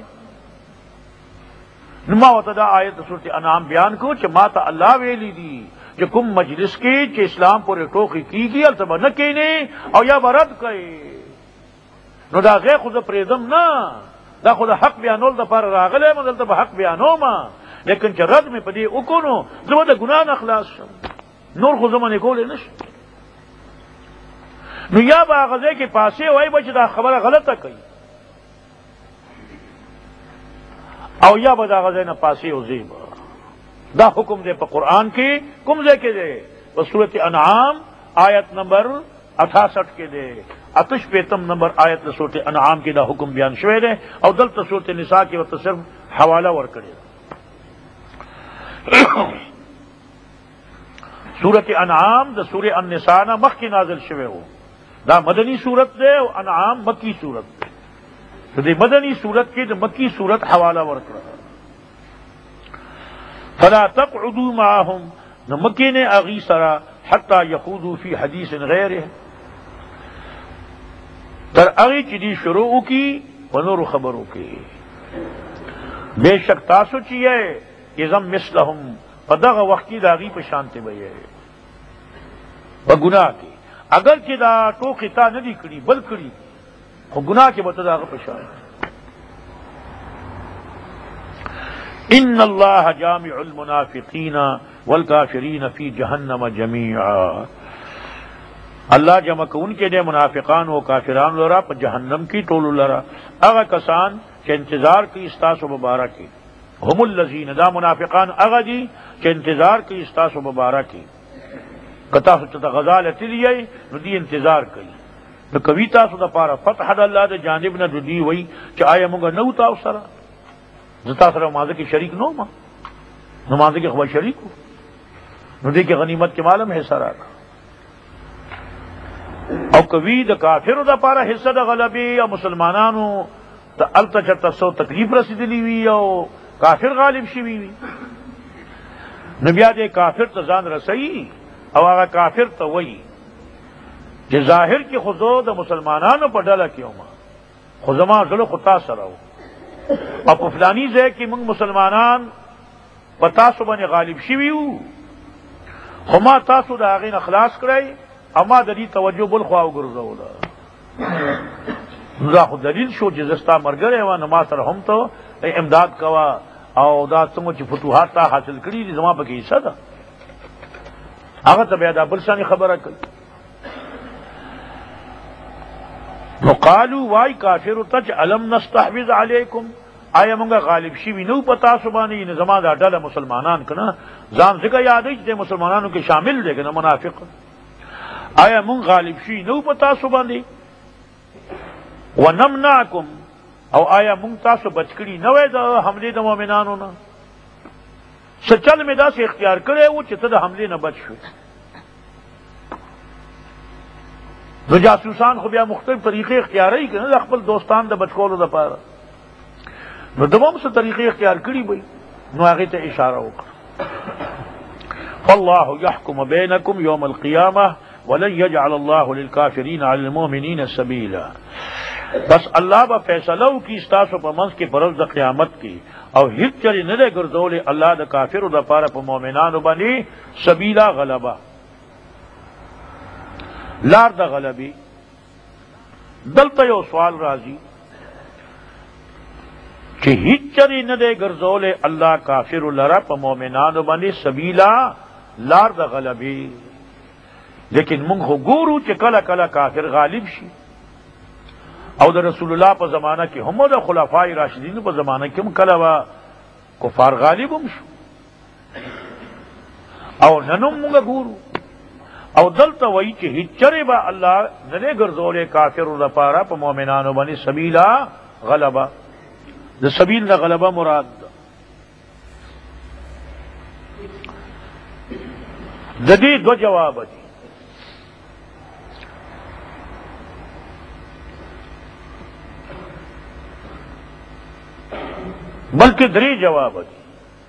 نو ما وته دا آیت سورۃ انعام بیان کو چې ماته الله ویلی دي چې کوم مجلس کې چې اسلام پورې ټوکی کیږي البته نه کینی او یا برد کوي نو دا غي خو پرېدم نه دا خو د حق بیانول د پر راغله مدلته به حق بیانوم لیکن چې رد مې پدې وکونو زه د ګناه نه خلاص شم نور خو زمونه کولې نشم نو یا با غزه کې پاسه وای بچ دا خبره غلطه کوي او یا به دا غزه نه پاسه او زیب دا حکم دے په قرآن کې کوم ځای کې دے په سورۃ انعام آیت نمبر 68 کې دے اتش پیتم نمبر آیت سورۃ انعام کې دا حکم بیان شوی دی او دلته سورۃ نساء کې ورته صرف حوالہ ورکړي سورۃ انعام د سورۃ النساء نه مخکې نازل شوی وو دا مدنی صورت دے او انعام مکی صورت دے تو دے مدنی صورت کی تو مکی صورت حوالہ ورکڑا فلا تقعدوا معهم نو مکی نے اغی سرا حتی یخوضوا فی حدیث غیرہ تر اغی چیزی شروع کی ونور خبروں کی بے شک تاسو چیئے ازم مثلہم پدغ وقتی داغی پہ شانتے بھئے بگناہ کی اگر چې دا ټوکې تا نه دي کړي بل کړي خو ګناه کې به ته د هغه په شان ان الله جامع المنافقین والکافرین فی جهنم جميعا الله جمع کوونکی دی منافقان او کافران لرا په جهنم کې ټول لرا هغه کسان چې انتظار کوي ستاسو مبارکي هم الذین دا منافقان هغه دي چې انتظار کوي ستاسو مبارکي کتا سوچ ته غزال تلیای نو دی انتظار کوي نو کوي تاسو د پاره فتح د الله د جانب نه دی وای چې آیا موږ نو تاسو سره زتا سره مازه کې شریک نو ما نماز کې خو شریک نو دې کې غنیمت کې معلوم حصہ راکړه او کوي د کافرو د پاره حصہ د غلبي او مسلمانانو ته الته چرته سو تکلیف رسیدلی وی او کافر غالب شي وی نو بیا دې کافر ته ځان رسي او هغه کافر ته وایي چې ظاهر کې خود د مسلمانانو په ډله کې ومه خو زما زړه خو تاسو سره و او په فلاني ځای کې موږ مسلمانان په تاسو باندې غالب شوي وو خو ما تاسو د هغې نه خلاص کړی او ما د دې توجه بل خوا وګرځوله نو دا خو دلیل شو چې زه ستا ملګری وم نو ما سره هم ته امداد کوه او دا څنګه چې فتوحات تا حاصل کړي دي زما پکې حصه ده هغه ته بیا دا بل شانې خبره کوي نو قالو وای کافر ته چې الم نستحوذ علیکم آیا مونږ غالب شوي نو په تاسو باندې نه زما دا ډله مسلمانان کنه ځان څنګه یادوي چې مسلمانانو کې شامل دي کنه منافق آیا مونږ غالب شي نو په تاسو باندې ونمنعکم او آیا مونږ تاسو بچ کړي نه وای د حمله د مؤمنانو نه سچل می دا سے اختیار کرے وہ چې ته د حمله نه بچ شو نو جاسوسان خو بیا مختلف طریقې اختیاري کړي نه خپل دوستان د بچکولو لپاره نو دوم څه طریقې اختیار کړي وي نو هغه ته اشاره وکړه فالله يحكم بينكم يوم القيامه ولن يجعل الله للكافرين على المؤمنين سبيلا بس الله با فیصلو کی استاسو په منځ کې پرز د قیامت کې او هیڅ چری نه ده ګرځولې الله د کافرو د پاره په مؤمنانو باندې سبیلا غلبا لار د غلبي دلته یو سوال راځي چې هیڅ چری نه ده ګرځولې الله کافرو لره په مؤمنانو باندې سبیلا لار د غلبي لیکن موږ ګورو چې کله کله کافر غالب شي او د رسول الله په زمانہ کې هم د خلفای راشدین په زمانہ کې هم کله وا کفار غالب هم شو او نن موږ ګورو او دلته وایي چې هیڅ با الله نه ګرځولې کافرو لپاره په مؤمنانو باندې سبیلا غلبا د سبیل د غلبا مراد جدید دو جواب دی بلکہ دری جواب دی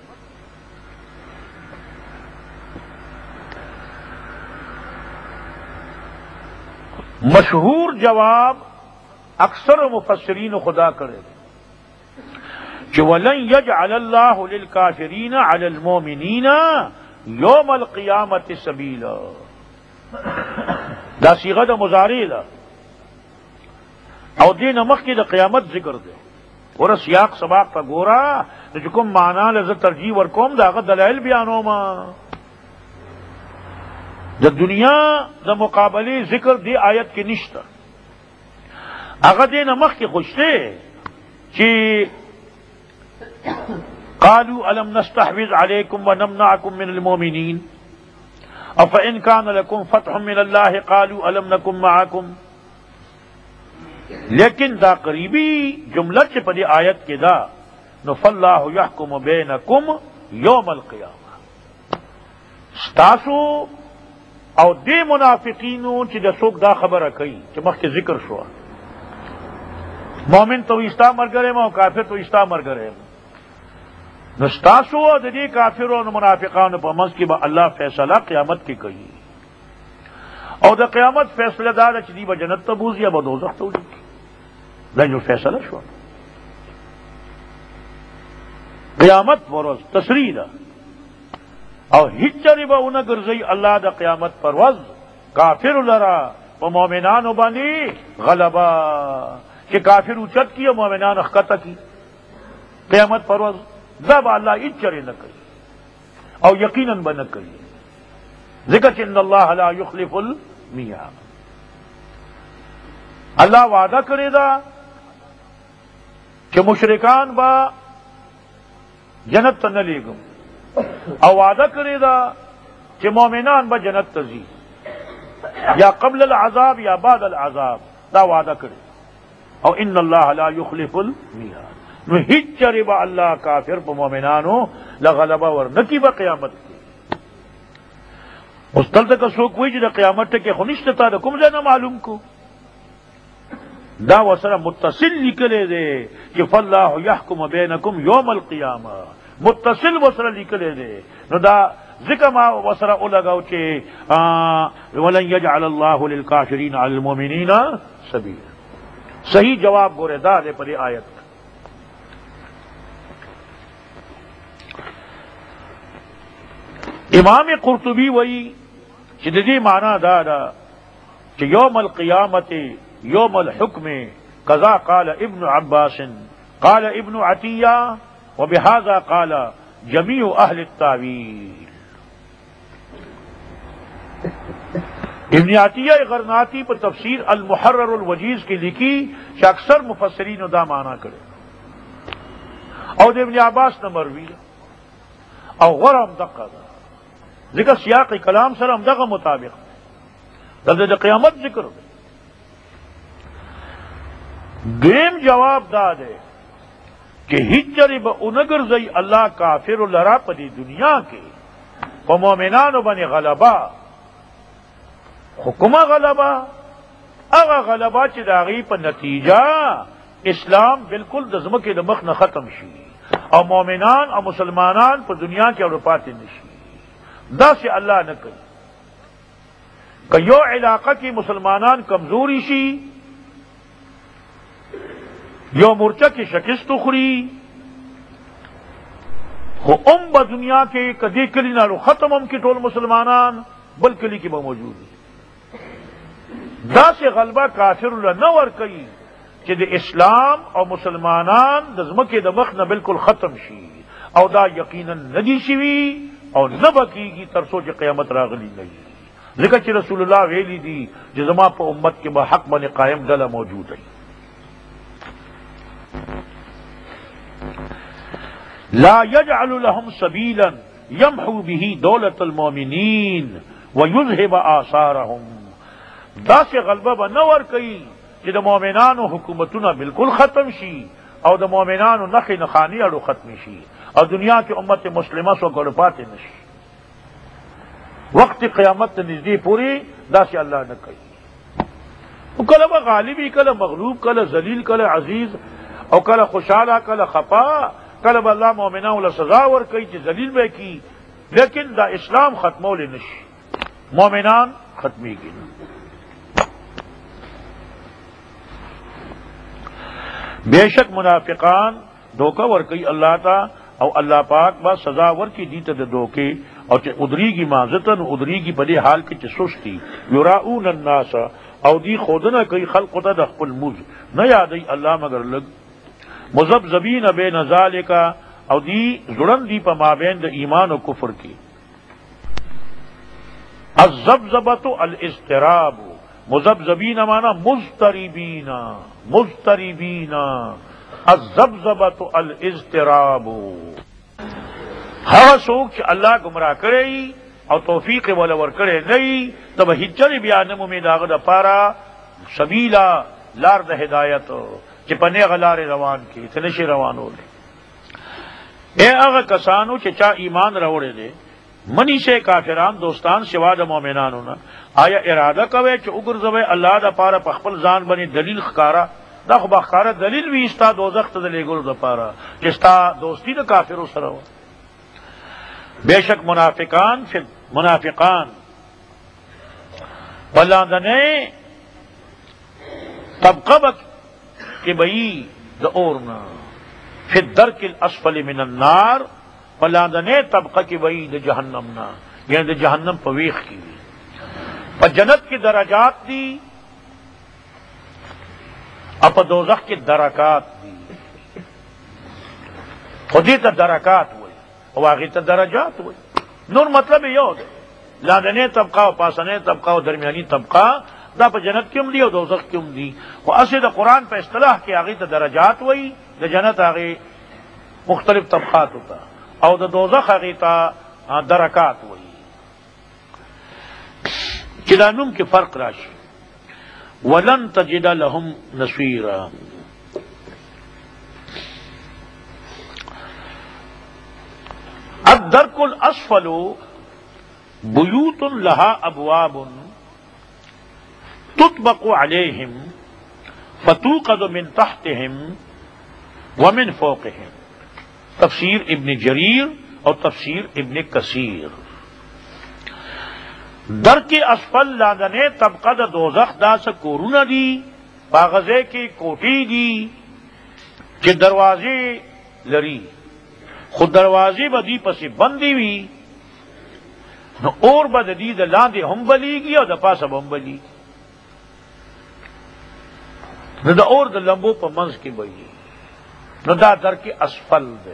مشہور جواب اکثر مفسرین خدا کرے کہ وَلَن يَجْعَلَ اللَّهُ لِلْكَافِرِينَ عَلَى الْمُؤْمِنِينَ يَوْمَ الْقِيَامَةِ سَبِيلًا دا صیغہ دا مضارع دا او دین مخ کی دا قیامت ذکر دے اور سیاق سباق تا گورا جکم معنی لذا ترجیح ورکوم دا غد دلائل بیانو ما دا دنیا دا مقابلی ذکر دی آیت کی نشتا اگر دین مخ کی خوشتے چی قالوا ألم نستحوذ عليكم ونمنعكم من المؤمنين أفإن كان لكم فتح من الله قالوا ألم نكن معكم لیکن دا قریبی جملہ چھ پدی آیت کے دا فاللہ یحکم بینکم یوم القیامہ ستاسو او دی منافقینو چھ دا سوک دا خبر کئی چھ مخ کے ذکر شوا مومن تو استا مر گرے ما کافر تو استا مر گرے ما نستاسو دی کافروں منافقان پا منز کی با اللہ فیصلہ قیامت کی کئی او دا قیامت فیصلہ دار چھ دی با جنت تبوز یا با دوزخ تولی لن جو فیصلہ شو قیامت پروز تصریح دا او ہچری با اونا گرزی اللہ دا قیامت پروز کافر لرا و مومنانو بانی غلبا کہ کافر اچت کی و مومنان اخکتا کی قیامت پروز دا با اللہ اچری نہ کری او یقیناً با نہ کری ذکر چند اللہ لا یخلف المیعاد اللہ وعدہ کرے دا کہ مشرکان با جنت نہ لے گم او وعدہ کرے دا کہ مومنان با جنت تزی یا قبل العذاب یا بعد العذاب دا وعدہ کرے او ان اللہ لا یخلف المیعاد نو ہچری با اللہ کافر پا مومنانو لغلبہ ورنکی با قیامت کی مستلتا کا سوک ہوئی جدا قیامت کے خنشتتا دا کم زینا معلوم کو دا وسر متصل لکلے دے کہ فاللہ یحکم بینکم یوم القیامہ متصل وسر لکلے دے نو دا ذکر ما وسر اولگاو چے ولن یجعل اللہ للکافرین علی المؤمنین سبیل صحیح جواب گورے دا دے پری آیت امام قرطبی وئی جدی معنی دادا کہ یوم القیامت یوم الحکم قضا قال ابن عباس قال ابن عطیہ وبہذا قال جمیع اہل التاویل ابن عطیہ غرناطی پر تفسیر المحرر الوجیز کی لکھی کہ اکثر مفسرین دا معنی کرے اور ابن عباس نے مروی او غرم دقا دا ذکر سیاق کلام سر ہم دغه مطابق دا قیامت ذکر ہو دیم جواب دا دے کہ ہچری با انگر زی اللہ کافر لرا پدی دنیا کے و مومنانو بنی غلبا حکمہ غلبا اغا غلبا چی داغی پا نتیجہ اسلام بالکل دزمک دمخ نہ ختم شی اور مومنان اور مسلمانان پر دنیا کے عرفات نشی دا سے اللہ نہ کری کہ یو علاقہ کی مسلمانان کمزوری شی یو مرچہ کی شکست اخری خو با دنیا کے کدی کلی نالو ختم ام کی ٹول مسلمانان بل کلی کی با موجود دا سے غلبہ کافر اللہ نہ ور کئی کہ دے اسلام اور مسلمانان دزمک دمخ نہ بالکل ختم شی او دا یقیناً ندی شوی اور نہ بکی گی ترسو چی قیامت راغلی نہیں ذکر چی رسول اللہ ویلی دی جزما پا امت کے با حق بن قائم ڈلا موجود ہے لا يجعل لهم سبیلا یمحو به دولت المؤمنین ویذهب آثارهم دا سے غلبہ با نور کئی کہ دا مومنان و حکومتنا بالکل ختم شی او دا مومنان و نخی نخانی اڑو ختم شی اور دنیا کی امت مسلمہ سو گڑ پاتے نشی وقت وقت قیامت نزدی پوری دا سے اللہ نہ کہی کل غالبی کل مغلوب کل ذلیل کل عزیز او کل خوشحالہ کل خفا کل اللہ مومنان اللہ سزا ور کئی چی ذلیل بے کی لیکن دا اسلام ختمو لنشی مومنان ختمی کی بے شک منافقان دھوکہ ور کئی اللہ تا او اللہ پاک با سزا ور کی دیتا دے دھوکے اور چھ ادری کی معذتن ادری کی بڑے حال کی چھ سستی یراؤون الناس او دی خودنا کئی خلق تا دخل موز نہ یادی اللہ مگر لگ مذبذبین بین ذالکا او دی زڑن دی پا مابین دا ایمان و کفر کی الزبزبت الاضطراب مذبذبین مانا مضطربین مضطربین الزبزبت الاضطراب ہر سوک چھ اللہ گمراہ کرے اور توفیق والا ور کرے نہیں تب ہجر بیانم میں داغ پارا سبیلا لار د ہدایت چپنے غلار روان کی تنشی روان ہو لے اے اغا کسانو چچا ایمان روڑے دے منی سے کافران دوستان سوا د مومنان ہونا آیا ارادہ کوے چ اگر زوے اللہ دا پارا پخپل زان بنی دلیل خکارا دا خو بخارا دلیل بھی استا دوزخ تے لے گل دا پارا چستا دوستی دا کافرو سره بے شک منافقان بلاندنے طبقہ بک کہ بئی دا اورنا فی الدرک الاسفل من النار بلاندنے طبقہ کی بئی دا جہنمنا یعنی دا جہنم پویخ کی پر جنت کی درجات دی اپا دوزخ کی درکات دی خودی تا درکات ہوئی واقعی تا درجات ہوئی نور مطلب یہ دے لاندنے طبقہ و پاسنے طبقہ و درمیانی طبقہ دا پا جنت کیوں دی اور دوزخ کیوں دی و اصل دا قرآن پہ اصطلاح کی آگئی تا درجات ہوئی دا جنت آگئی مختلف طبقات ہوتا اور دا دوزخ آگئی تا درکات ہوئی چلانم کے فرق راشی وَلَن تَجِدَ لَهُمْ نَصِيرًا الدرک الاسفل بیوت لها ابواب تطبق علیہم فتوقد من تحتهم ومن فوقهم تفسیر ابن جریر اور تفسیر ابن کثیر درک اسفل لاندنے طبقہ دا دوزخ دا سکورون دی باغزے کی کوٹی دی کہ دروازے لری خود دروازے بدی پسی بندی ہوئی نو اور بدی دا لاندے ہم بلی گی اور دا پاس اب ہم بلی نو دا اور دا لمبو پا منز کی بلی نو دا در کے اسفل دے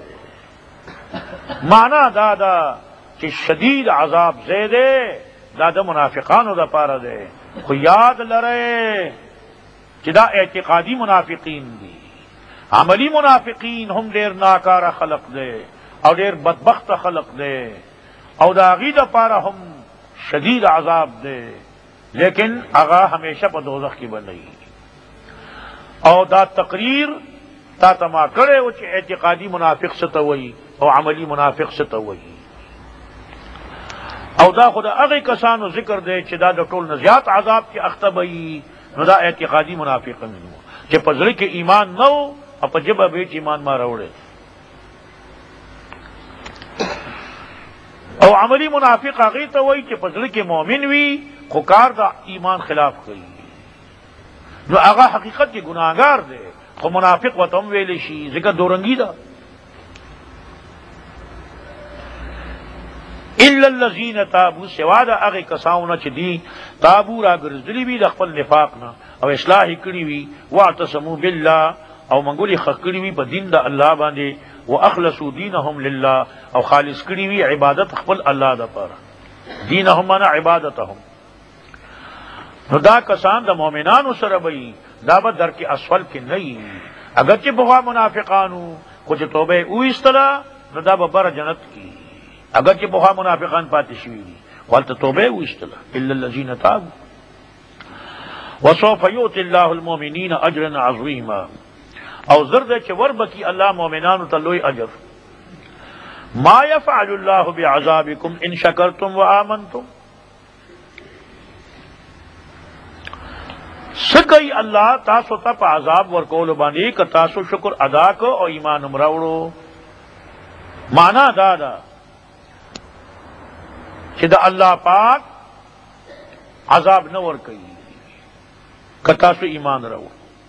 مانا دا چی شدید عذاب زیدے دا منافقانو دا پارا دے خو یاد لرے چی دا اعتقادی منافقین دی عملی منافقین ہم دیر ناکارا خلق دے اور دیر بدبخت خلق دے اور دا غید پارا ہم شدید عذاب دے لیکن آغا ہمیشہ پا دوزخ کی بنائی اور دا تقریر تا تما کرے وہ اعتقادی منافق ستوئی اور عملی منافق ستوئی اور دا خدا اغی کسانو ذکر دے چی دا ٹول نزیات عذاب کی اختبئی نو دا اعتقادی منافق منو چی پزر کے ایمان نو اپا جبا بیچ ایمان ما روڑے او عملی منافق آگئی تا وئی چی پزر کے مومن وی خکار دا ایمان خلاف گئی نو آگا حقیقت کی گناہگار دے خو منافق و تم ویلی شی ذکر دورنگی دا الا الذین تابوا سوا دا اغی کساونا چی دی تابو را گرزدلی بی دا خپل نفاقنا او اصلاحی کری وی واعتصموا باللہ او منگولی خکری وی پا دین دا اللہ باندے واخلصوا دینہم للہ او خالص کری وی عبادت خپل اللہ دا پارا دینہم مانا عبادتہم نو دا کسان دا مومنانو سر بئی دا با در کے اسفل کے نئی اگرچہ بغا منافقانو کچھ توبہ او استلا نو دا با بر جنت کی اگرچہ بغا منافقان پاتی شوی والتا توبہ او استلا الا الذین تابوا وسوف یؤتی اللہ المؤمنین اجرا عظیما او زرد چ وربکی اللہ مومنان تلوی اجر ما یفعل اللہ بعذابکم ان شکرتم وآمنتم نکئی اللہ تاسو تا پا عذاب ورکول بانی کہ تاسو شکر ادا کو او ایمان مراوڑو. مانا دادا کہ دا اللہ پاک عذاب نہ ورکئی کہ تاسو ایمان راوڑو.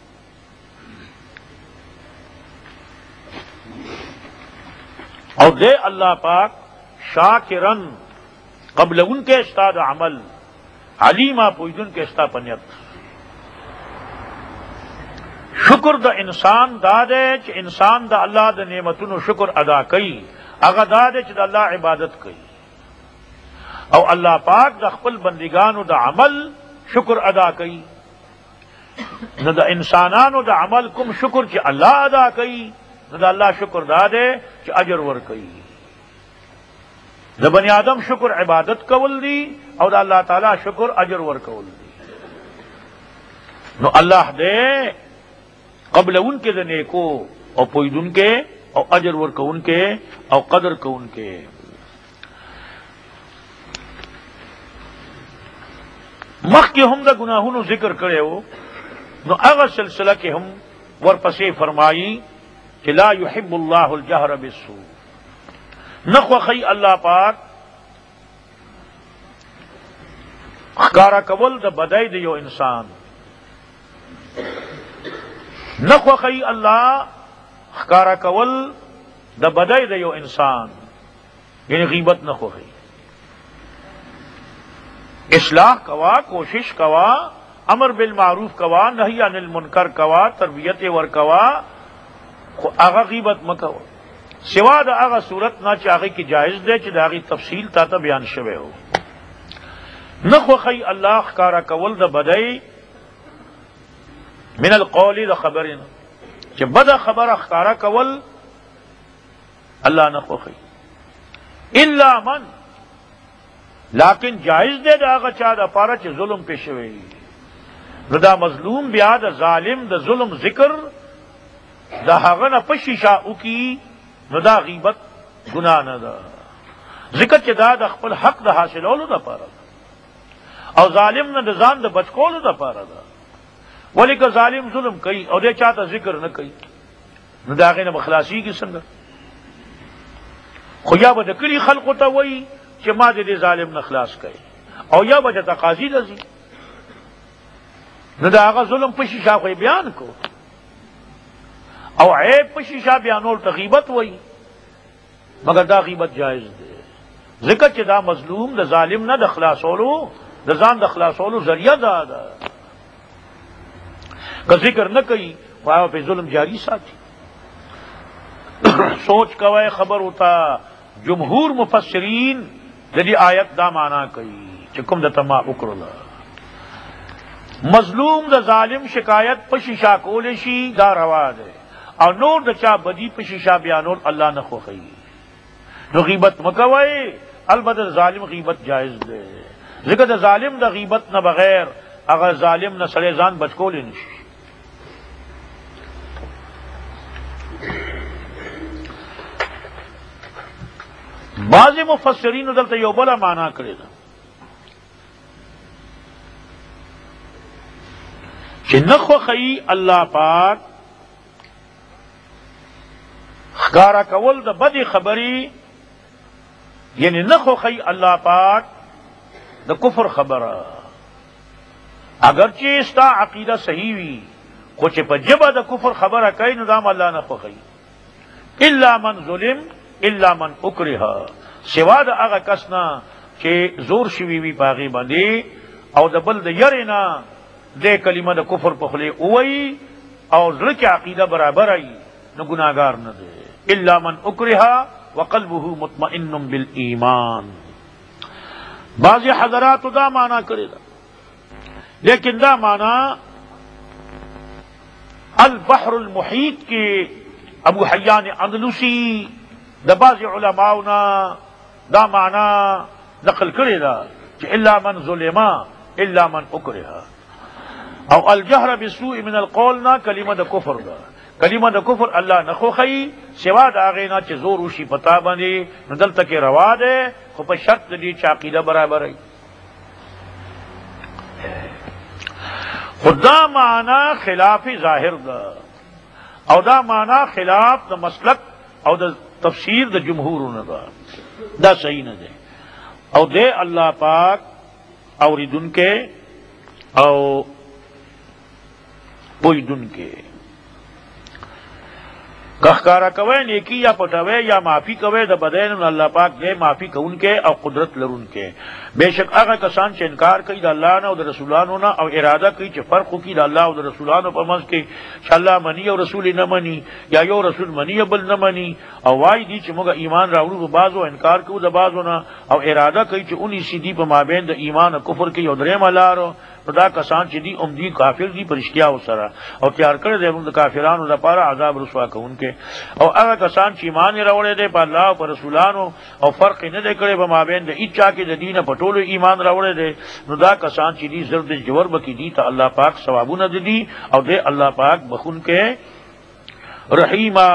اور دے اللہ پاک شاکرن قبل ان کے استاد عمل علیما پوجن کے استا پنیت. شکر دا انسان دا دے چ انسان دا اللہ دا نعمتونو شکر ادا کئی اگا دا دے چ دا اللہ عبادت کئی او اللہ پاک دا خپل بندگانو دا عمل شکر ادا کئی. نہ دا انسانانو دا عمل کم شکر چ اللہ ادا کئی نہ دا اللہ شکر دا دے چ اجر ور کئی. دا بنی آدم شکر عبادت کول دی او دا اللہ تعالی شکر اجر ور کول دی. نو اللہ دے قبل ان کے دنے کو او پوید ان کے او اجر ور کو ان کے او قدر کو ان کے. مخ کے ہم دا گناہونو ذکر کرے ہو نو اغا سلسلہ کے ہم ورپسے فرمائی کہ لا يحب اللہ الجہر بالسوء. نخوخی اللہ پاک خکارا کول دا بدائی دیو انسان. نخوخی اللہ خکارا کول دا بدائی دیو انسان یعنی غیبت نخوخی. اصلاح کوا کوشش کوا امر بالمعروف کوا نہی عن المنکر کوا تربیت ور کوا آغا غیبت مکوا سوا دا آغا صورت نہ چاہے کی جائز دے چ داغی تفصیل تا تا بیان شوے ہو. نخوخی اللہ خکارا کول دا بدائی من القول دا خبرنا چ بدا خبر خکارا کول اللہ نخوخی الا من لیکن جائز دے دا آغا چاہ دا پارا چ ظلم پیشوے دا مظلوم بیا دا ظالم دا ظلم ذکر دا حغن پشیشا اکی نو دا غیبت گناہ نہ دا ذکر چ دا دا خپل حق دا حاصلولو دا پارا دا او ظالم نہ دا زان دا بچکولو دا پارا دا. ولی کہ ظالم ظلم کئی اور دے چاہتا ذکر نہ کئی نو دا غین بخلاصی کی سنگا خو یا بدا کلی خلقو تا وئی چ ما دے ظالم نہ خلاص کئی او یا بدا تقاضی رزی نو دا آغا ظلم پشیشا کوئی بیان کو او عیب پشیشا بیانول تا غیبت وئی مگر دا غیبت جائز دے ذکر چ دا مظلوم دا ظالم نہ دا خلاصولو دا زان دا خلاصولو ذریعہ دا دا کہ ذکر نہ کئی وہاں پہ ظلم جاری ساتھی. سوچ کوئے خبر ہوتا جمہور مفسرین جدی آیت دا مانا کئی چکم دا تما اکرلا مظلوم دا ظالم شکایت پشیشا کولشی دا روا دے اور نور دا چا بدی پشیشا بیانور اللہ نہ خوخی نو غیبت مکوئے البتہ ظالم غیبت جائز دے ذکر دا ظالم دا غیبت نہ بغیر اگر ظالم نہ سڑے زان بچکولے نشی. بعض مفسرین دلتا یو بلا مانا کرے دا کہ نخوخی اللہ پاک خکارا کول دا بدی خبری یعنی نخوخی اللہ پاک دا کفر خبر اگرچہ استا عقیدہ صحیح وی خوچے پا جبا دا کفر خبر کئی ندام اللہ نخوخی الا من ظلم الا من اکرہا سوا دا اغا کسنا چے زور شوی وی پاغی بندی او دا بل دا یرینا دے کلمہ دا کفر پخلے اوئی او ذرک عقیدہ برابر آئی نو گناہگار نہ دے الا من اکرہا وقلبہ مطمئن بالایمان. بعضی حضرات دا مانا کرے دا لیکن دا مانا البحر المحیط کے ابو حیان اندلسی دا بعضی علماؤنا دا مانا نقل کرے دا کہ الا من ظلما الا من اکرہا او الجہر بالسوء من القول نا کلمہ دا کفر دا کلمہ دا کفر اللہ نخوخی سوا دا آغینا چھ زور اوشی پتا بندی ندل تک روا دے خو پا شرط دی چاقیدہ برابر ہے خدا معنی خلاف ظاہر دا او دا معنی خلاف دا مسلک او دا تفسیر دا جمہور دا صحیح نہ دے او دے اللہ پاک اوریدن کے او پویدن کے کخکارا کوئے نیکی یا پٹوے یا معافی کوئے دا بدین اللہ پاک دے معافی کون کے او قدرت لرن کے بے شک اگر کسان چھ انکار کئی دا اللہ نا او دا رسولانو نا او ارادہ کئی چھ فرق کی دا اللہ او دا رسولانو پر منز کے چھ اللہ منی او رسول نہ منی یا یو رسول منی بل نہ منی او وائی دی چھ مگا ایمان راوڑو دا بازو انکار کو دا بازو نا او ارادہ کئی چھ انہی سیدھی پا مابین دا ایمان کفر کی او درے ملارو دا کسان چھ دی امدی کافر دی پرشتیا ہو سرا اور تیار کرے دے دا کافرانو دا پارا عذاب رسوا کون کے اور اگر کسان چھ ایمان روڑے دے پا اللہ پا رسولانو اور فرق نہ دے کرے پا مابین دا اچا کے دا دین پٹولو ایمان روڑے دے نو دا کسان چھ دی زرد جور بکی دی تا اللہ پاک ثوابو نہ دی اور دے اللہ پاک بخون کے رحیمہ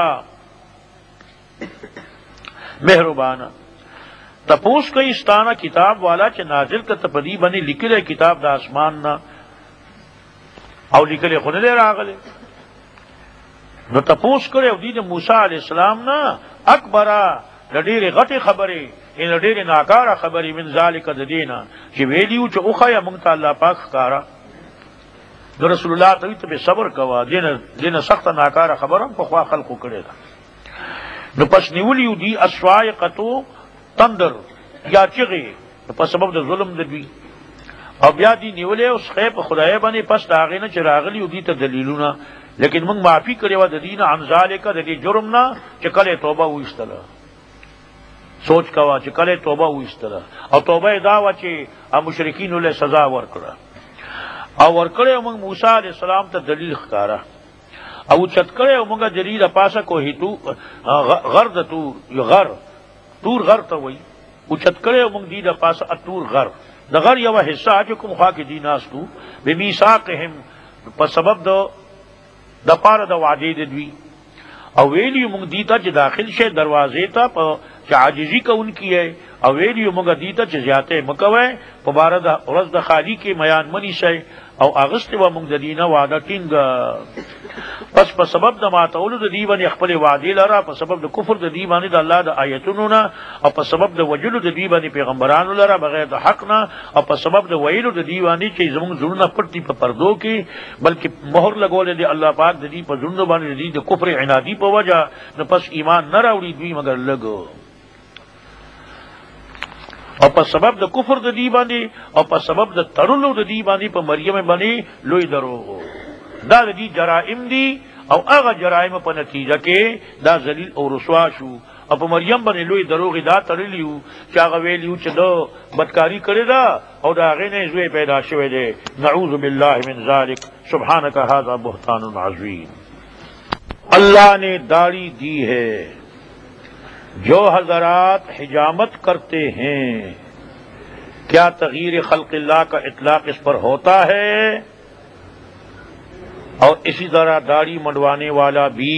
مہربانہ تپوس کئی استانہ کتاب والا چھ نازل کا تپدی بنی لکلے کتاب دا آسمان نا او لکلے خندے راغلے نو تپوس کرے او دید موسیٰ علیہ السلام نا اکبرا لڈیر غٹ خبری ان لڈیر ناکارا خبری من ذالک دینا چھ ویلیو چھ اخا یا منگتا اللہ پاک خکارا نو رسول اللہ تویت بے صبر کوا دین سخت ناکارا خبرم پا خواہ خلقو کرے دا نو پس نیولیو دی اسوائقتو تندر یا چغی پس سبب دا ظلم دوی او بیا دی نیولے اس خیب خدای بانی پس داغینا چھ راغلی دی تا دلیلونا لیکن منگ معافی کرے و دینا عن ذالکا دی جرمنا چھ کلے توبہ ہوئی استلا سوچ کوا چھ کلے توبہ ہوئی استلا او توبہ داوا چھ مشرکین لے سزا ورکڑا او ورکڑے منگ موسیٰ علیہ السلام تا دلیل خکارا او چتکڑے منگا دلیل پاسا کو ہی تو غرد تور غر تا وئی اچت کرے منگ دی دا پاس اتور غر دا غر یو حصہ چکم خواہ کی دیناستو بمیساقہم پا سبب دا پار دا وعدے دوی او ویلیو منگ دیتا چھ داخل شے دروازے تا پا چھ عاجزی کا ان کی ہے او ویلیو منگ دیتا چھ زیادے مکوے پا بارا دا رز دا خالی کے میان منی سے او اغسط و منگ دینا وعدہ تنگا پس پا سبب دا ماتولو دا دیوانی اخپل وعدی لرا پا سبب دا کفر دا دیوانی دا اللہ دا آیتونونا او پا سبب دا وجلو دا دیوانی پیغمبرانو لرا بغیر دا حقنا او پا سبب دا ویلو دا دیوانی چی زمان ظلمنا پرتی پا پردو کی بلکہ مہر لگولے دی اللہ پاک دا دی پا ظلمنو بانی دا دی دا کفر عنادی پا وجہ نا پس ایمان نراوڑی دوی مگر لگو او پا سبب دا کفر دا دی بانی او پا سبب دا ترلو دا دی بانی پا مریم بانی لوی درو دا دی جرائم دی او اغا جرائم پا نتیجہ کے دا ذلیل او رسوا شو او پا مریم بانی لوی دروغی دا ترلیو چاگا ویلیو چا دا بدکاری کرے دا او دا غین زوی پیدا شوے دے نعوذ باللہ من ذالک سبحانکا ھذا بہتان عظیم اللہ نے داڑھی دی ہے جو حضرات حجامت کرتے ہیں کیا تغییر خلق اللہ کا اطلاق اس پر ہوتا ہے اور اسی طرح داڑھی منڈوانے والا بھی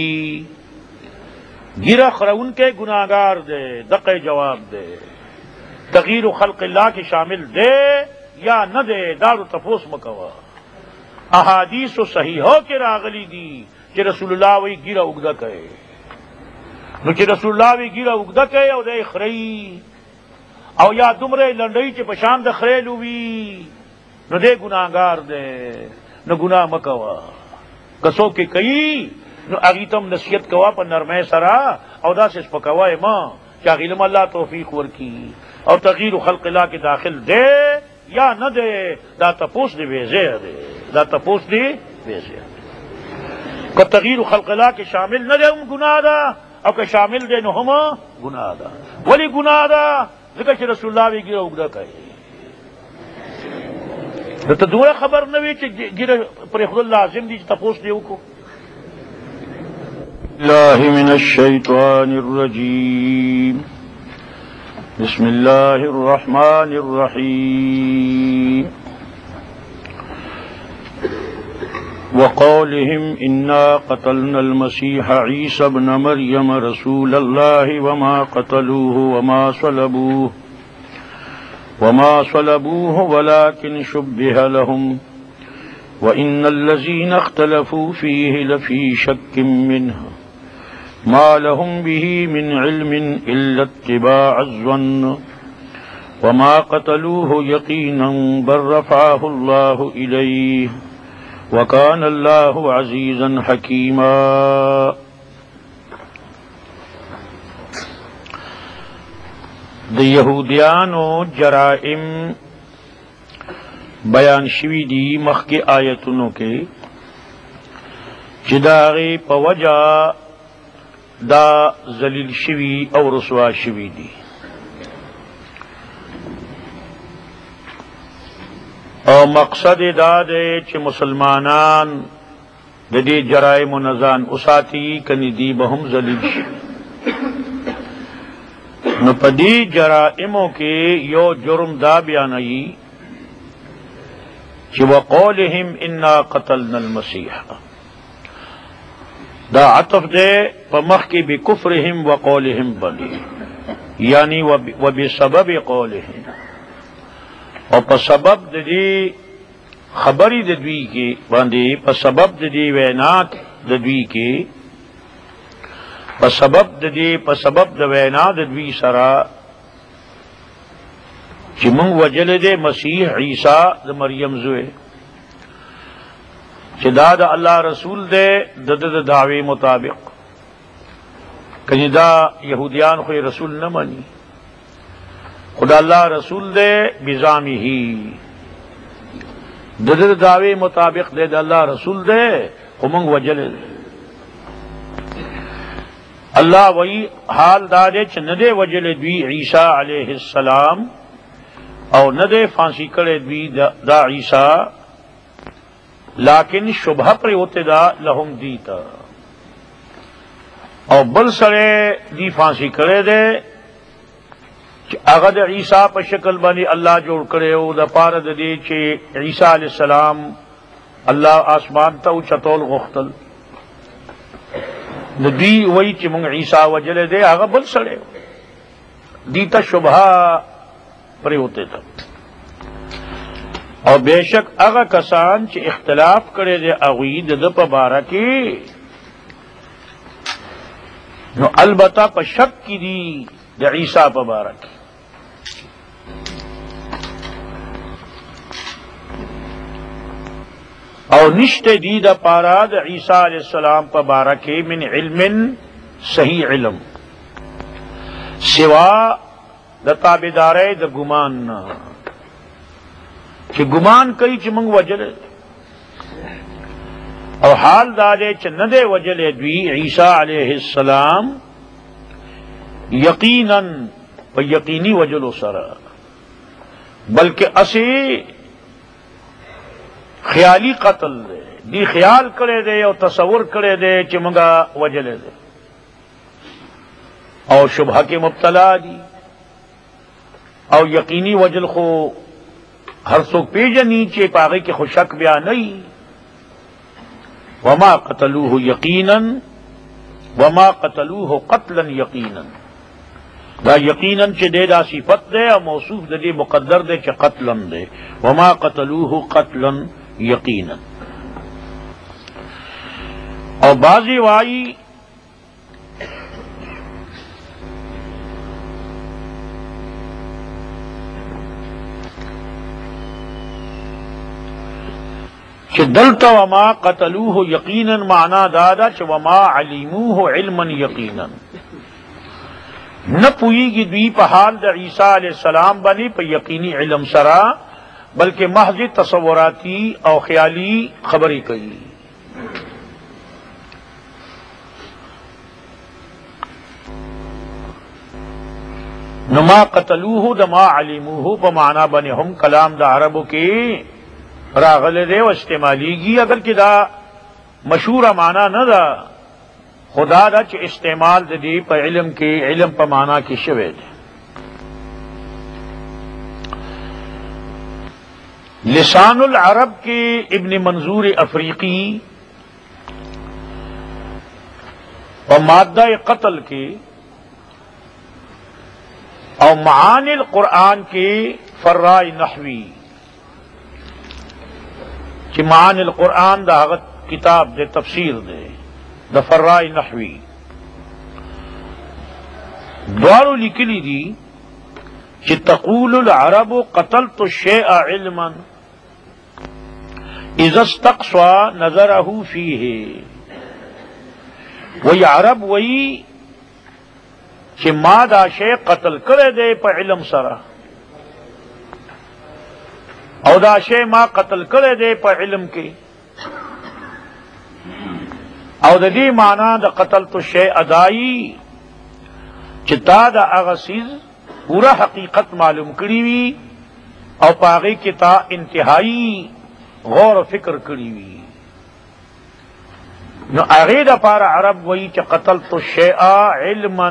گرہ خرون کے گناہگار دے دقے جواب دے تغییر خلق اللہ کی شامل دے یا نہ دے دار تفوس مکوا احادیث و صحیحوں کے راغلی دی کہ رسول اللہ وہی گرہ اگدہ کہے نو چې رسول الله وی ګیره وګده کوي او د خری او یا دومره لنډی چې په شان د خریلو وی نو دې ګناهګار دی نو ګناه مکوا کسو کې کوي نو هغه تم نصیحت کوا په نرمه سره او دا سس پکوای ما چې علم الله توفیق ورکی او تغییر خلق الله کې داخل دی یا نه دی دا تپوس دی ویزه دی دا تپوس دی ویزه کو تغییر خلق الله کې شامل نه دی ګناه ده او که شامل دے نو ہم گناہ دا ولی گناہ دا ذکر چھ رسول اللہ بھی گرہ اگدہ کہے تو دوڑے خبر نوی چھ گرہ پر خود اللہ عظیم دی تپوس دیو کو اللہ من الشیطان الرجیم بسم اللہ الرحمن الرحیم وقولهم إنا قتلنا المسيح عيسى ابن مريم رسول الله وما قتلوه وما صلبوه ولكن شبه لهم وَإِنَّ الَّذِينَ اخْتَلَفُوا فِيهِ لَفِي شَكٍّ مِّنْهُ مَا لَهُمْ بِهِ مِنْ عِلْمٍ إِلَّا اتِّبَاعَ الظَّنِّ وَمَا قَتَلُوهُ يَقِينًا بَل رَّفَعَهُ اللَّهُ إِلَيْهِ وَكَانَ اللَّهُ عَزِيزًا حَكِيمًا. د یہودیانو جرائم بیان شوی دی مخکی آیتونو کے چداغی پا وجہ دا ذلیل شوی او رسوا شوی دی. او مقصد دا دے چھ مسلمانان دا دی جرائم و نزان اساتی کنی دی بہم ذلیل شوی. نو پدی جرائموں کے یو جرم دا بیانائی چی وقولہم انا قتلنا المسیح، دا عطف دے پمخ کی بکفرہم وقولہم بنی، یعنی وبسبب قولہم، اور پسبب دی خبری ددوی کی باندی پسبب دی وینات ددوی کی پسبب د وینا د دوی سرا چې مونږ وجل دے مسیح عیسی د مریم زوی چې دا د الله رسول دے د دعوی مطابق، کنی دا یہودیان خو رسول نہ مانی، خدا اللہ رسول دے بزامی ہی د دعوی مطابق دے د اللہ رسول دے خو مونږ وجل دے. اللہ وہی حال دادے چھ ندے وجل دوی عیسیٰ علیہ السلام او ندے پھانسی کرے دوی دا عیسیٰ، لیکن شبہ پر ہوتے دا لہم دیتا او بل سرے دی پھانسی کرے دے چھ اغد عیسیٰ پر شکل بانی اللہ جوڑ کرے ہو دا پارد دے چھ عیسیٰ علیہ السلام اللہ آسمان تا چتول غختل دی وہی چی منگ عیسیٰ وجل دے آگا بل سڑے دیتا شبہ پرے ہوتے تھا. اور بے شک آگا کسان چی اختلاف کرے دے اغوید د پا بارا کی نو البتہ پا شک کی دی دے عیسیٰ پا بارا کی. اور نشت دید پارا دا عیسیٰ علیہ السلام پا بارکے من علم صحیح علم سوا دا تابدارے دا گمان کہ گمان کئی چھ منگ وجل اور حال دادے چھ ندے وجل دوی عیسیٰ علیہ السلام یقیناً و یقینی وجل سرا، بلکہ اسی خیالی قتل دے دی خیال کرے دے اور تصور کرے دے چی منگا وجلے دے اور شبہ کے مبتلا دی اور یقینی وجل خو ہر سو پیج نیچے پاگے کے خوشک بیا نہیں. وما قتلوہ یقیناً وما قتلوہ قتلا یقیناً، دا یقیناً چی دے دا صفت دے اور موصوف دے مقدر دے چی قتلاً دے. وما قتلوہ قتلاً یقیناً. اور بازی وائی کہ دلتا وما قتلوہ یقیناً معنی دادا چھ وما علموہ علما یقیناً، نہ پوئی گی دوی پہ حال دا عیسیٰ علیہ السلام بنی پہ یقینی علم سرا، بلکہ محض تصوراتی اور خیالی خبری کئی. نما قتلوہ دما علموہ پا معنی بنے ہم کلام دا عربو کے راغل دے و استعمالی گی، اگر کہ دا مشہور معنی نہ دا خدا دا چ استعمال دے پا علم کے علم پا معنی کی شوے دے. لسان العرب کے ابن منظور افریقی اور مادہ قتل کے اور معانی القرآن کے فرائے نحوی چې معانی القرآن دا هغه کتاب دے تفسیر دے دا فرائی نحوی دوارو لکلی دی کہ تقول العرب قتلت الشیء علما اذا استقصى نظره فیہ. وہی عرب وہی کہ ما دا شے قتل کرے دے پا علم سرا، او دا شے ما قتل کرے دے پا علم کے، او دا دی معنی دا قتل تو شے ادائی چتا دا اغسیز پورا حقیقت معلوم کری وی او پاغی کی تا انتہائی غور و فکر کری وی. نو اغید پارا عرب وی چا قتل تو شے علما.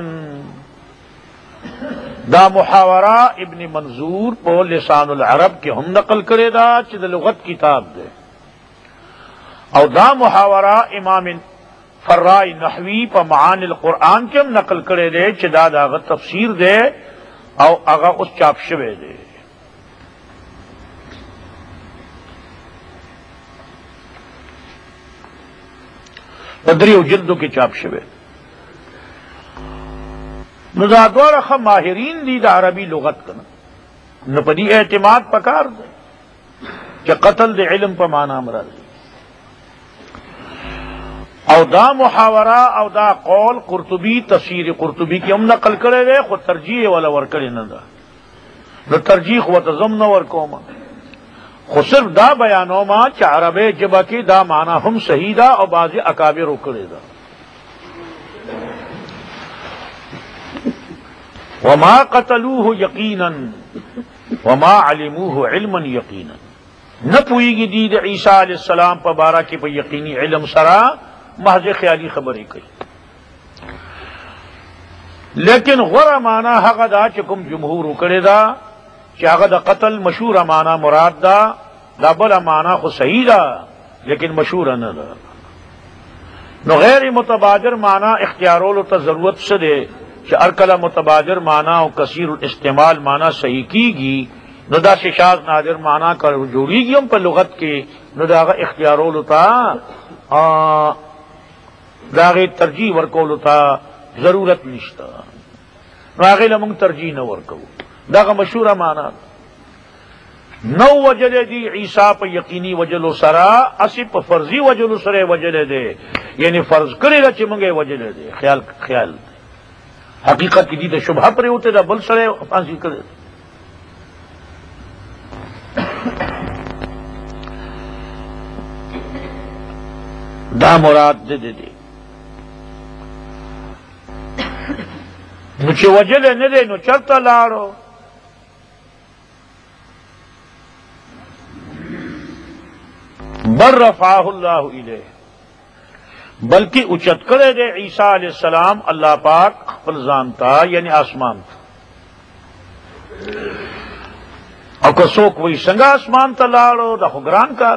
دا محاورہ ابن منظور پو لسان العرب کے ہم نقل کرے دا چا دا لغت کتاب دے، او دا محاورہ امام فرائی نحوی پا معانی القرآن کے ہم نقل کرے دے چا دا آغا تفسیر دے او آغا اس چاپ شوے دے. بدری و جلدوں کے چاپ شوے نزادوار خواہ ماہرین دی دا عربی لغت کنا نپدی اعتماد پکار دے کہ قتل دے علم پا مانا مراد دے. او دا محاورہ او دا قول قرطبی تفسیر قرطبی کی ہم نقل کرے دے خود ترجیح والا ورکڑے نہ دا نو ترجیح خود ضمن ورکو ما خود صرف دا بیانو ما چا عرب جبا کی دا مانا ہم صحیح دا او بعضی اکابر اکڑے دا. وما قتلوه یقینا وما علموه علما یقینا. نہ پوئی گی دید عیسیٰ علیہ السلام پا بارہ کی پا یقینی علم سرا محض خیالی خبری کئی، لیکن غور مانا حق دا چکم جمہور اکڑے دا چاہا دا قتل مشہور مانا مراد دا دا بلا مانا خو صحیح دا لیکن مشہور نہ دا. نو غیر متبادر مانا اختیارولو تا ضرورت سے دے کہ ارکلا متبادر مانا و کثیر الاستعمال مانا صحیح کی گی نو دا شاذ نادر مانا کر جوڑی گی ہم پر لغت کے نو دا اختیارولو تا داغی ترجیح ورکولو تا ضرورت نشتا نو آغی لمنگ ترجیح نہ ورکو داغا مشہورہ مانا نو وجلے دی عیسیٰ پا یقینی وجلو سرا اسی پا فرضی وجلو سرے وجلے دے یعنی فرض کرے دا چمنگے وجلے دے خیال دے حقیقت کی دیدہ شبہ پرے ہوتے دا بل سرے پانسی کرے دے. دا مراد دے نو چه وجلے نہ دے نو چرتا لارو بل رفعہ اللہ الیہ بلکہ اچت کرے دے عیسیٰ علیہ السلام اللہ پاک خپل زانتا یعنی آسمان تا او کسوک وہی سنگا آسمان تا لارو دا خگران کار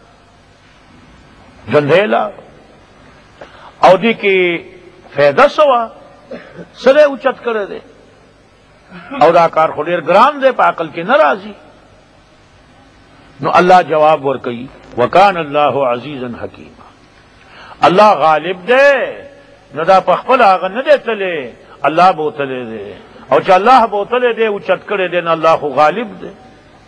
جندھیلا او دی کی فیدہ سوا سرے اچت کرے دے او دا کار خودیر گران دے پا عقل کے نرازی. نو اللہ جواب ورکی وکان اللہ عزیزا حکیم. اللہ غالب دے نو دا پخپل آغا نہ دے تلے اللہ بوتلے دے او چا اللہ بوتلے دے اچت کرے دے نا اللہ غالب دے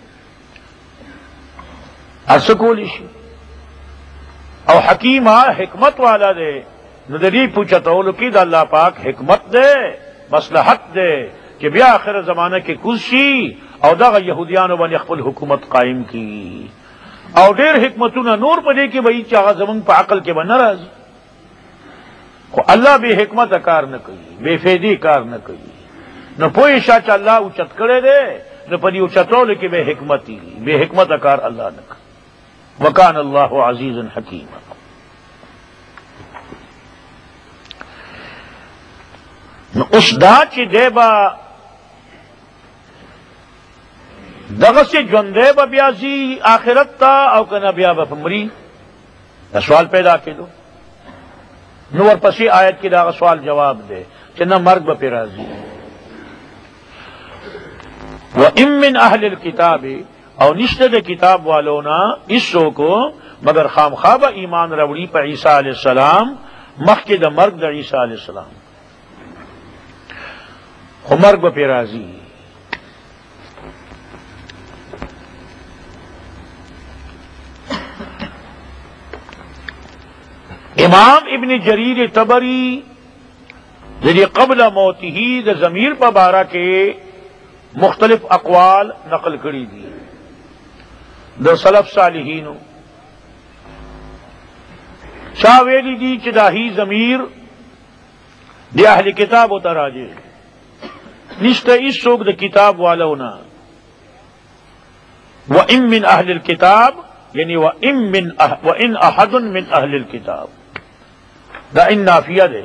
ارسکولی شی او حکیم حکمت والا دے نو دری پوچھتولو کی دا اللہ پاک حکمت دے مصلحت دے کہ بیا آخر زمانہ کے کشی او دا یہودیانو بانی خپل حکومت قائم کی او دیر حکمتونا نور پدے کی بھئی چاہا زمان پا عقل کے بنا رازی خو اللہ بے حکمت کار نہ کئی بے فیدی کار نہ کئی نو پوئی شاہ چا اللہ اچت کرے دے نو پدی اچتو لکی بے حکمتی بے حکمت کار اللہ نہ کئی. وکان اللہ عزیزا حکیم. نو اس دا چی دے با دغه سے جوندے با بیازی آخرت تا او کنا بیا با مری دا سوال پیدا کیدو نو ورپسی آیت کی دا سوال جواب دے چنا مرگ با پیرازی. وَإِن مِّنْ أَهْلِ الْكِتَابِ او نشتے دے کتاب والونا اس شو کو مگر خامخواب ایمان روڑی پہ عیسیٰ علیہ السلام مخکې د مرگ د عیسیٰ علیہ السلام خو مرگ پہ راضی. امام ابن جریر طبری یعنی قبل موته د ضمیر په بارہ کے مختلف اقوال نقل کری دی د سلف صالحینو. چا ویلی دی چې دا ہی ضمیر دی اہل کتاب و تراجے نشته اس څوک د کتاب والونا. وَإِن مِّنْ أَهْلِ الْكِتَابِ یعنی وَإِنْ أَحَدٌ مِّنْ أَهْلِ الْكِتَابِ دا ان نافیہ دے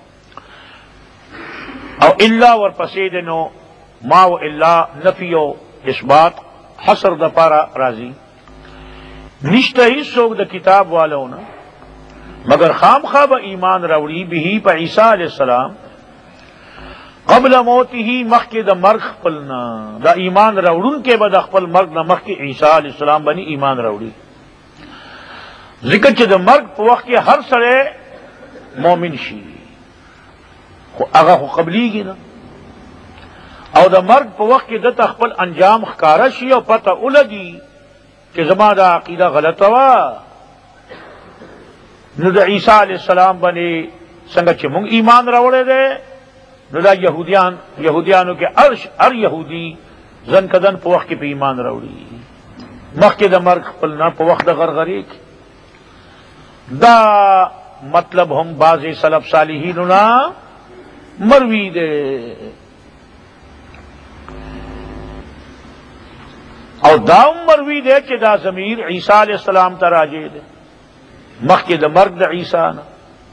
او الا ورپسید نو ما و الا نفی و اثبات حصر دا پارا راضی نشتہ ہی سوک دا کتاب والونا مگر خام خواب ایمان روڑی بھی پا عیسیٰ علیہ السلام قبل موتی ہی مخ کے دا مرگ خپلنا دا ایمان روڑن کے بعد خپل مرگ دا مخ کے عیسیٰ علیہ السلام بنی ایمان روڑی. ذکر چھ دا مرگ پا وقت کے ہر سڑے مومن شی اگا خو قبلی گی نا او دا مرگ پا وقت کے دتا خپل انجام خکارا شی او پتہ اولگی کہ زما دا عقیدہ غلط ہوا نو دا عیسیٰ علیہ السلام بنے سنگا چھ مونگ ایمان روڑے دے نو دا یہودیانو کے ار یہودی زن کدن پا وقت کے پہ ایمان روڑی مخ کے دا مرگ خپلنا پا وقت دا غرغری دا مطلب ہم بعض سلف صالحیننا مروی دے اور داؤم مروی دے کہ دا ضمیر عیسیٰ علیہ السلام تراجے دے مخ کے دا مرگ دا عیسیٰ نا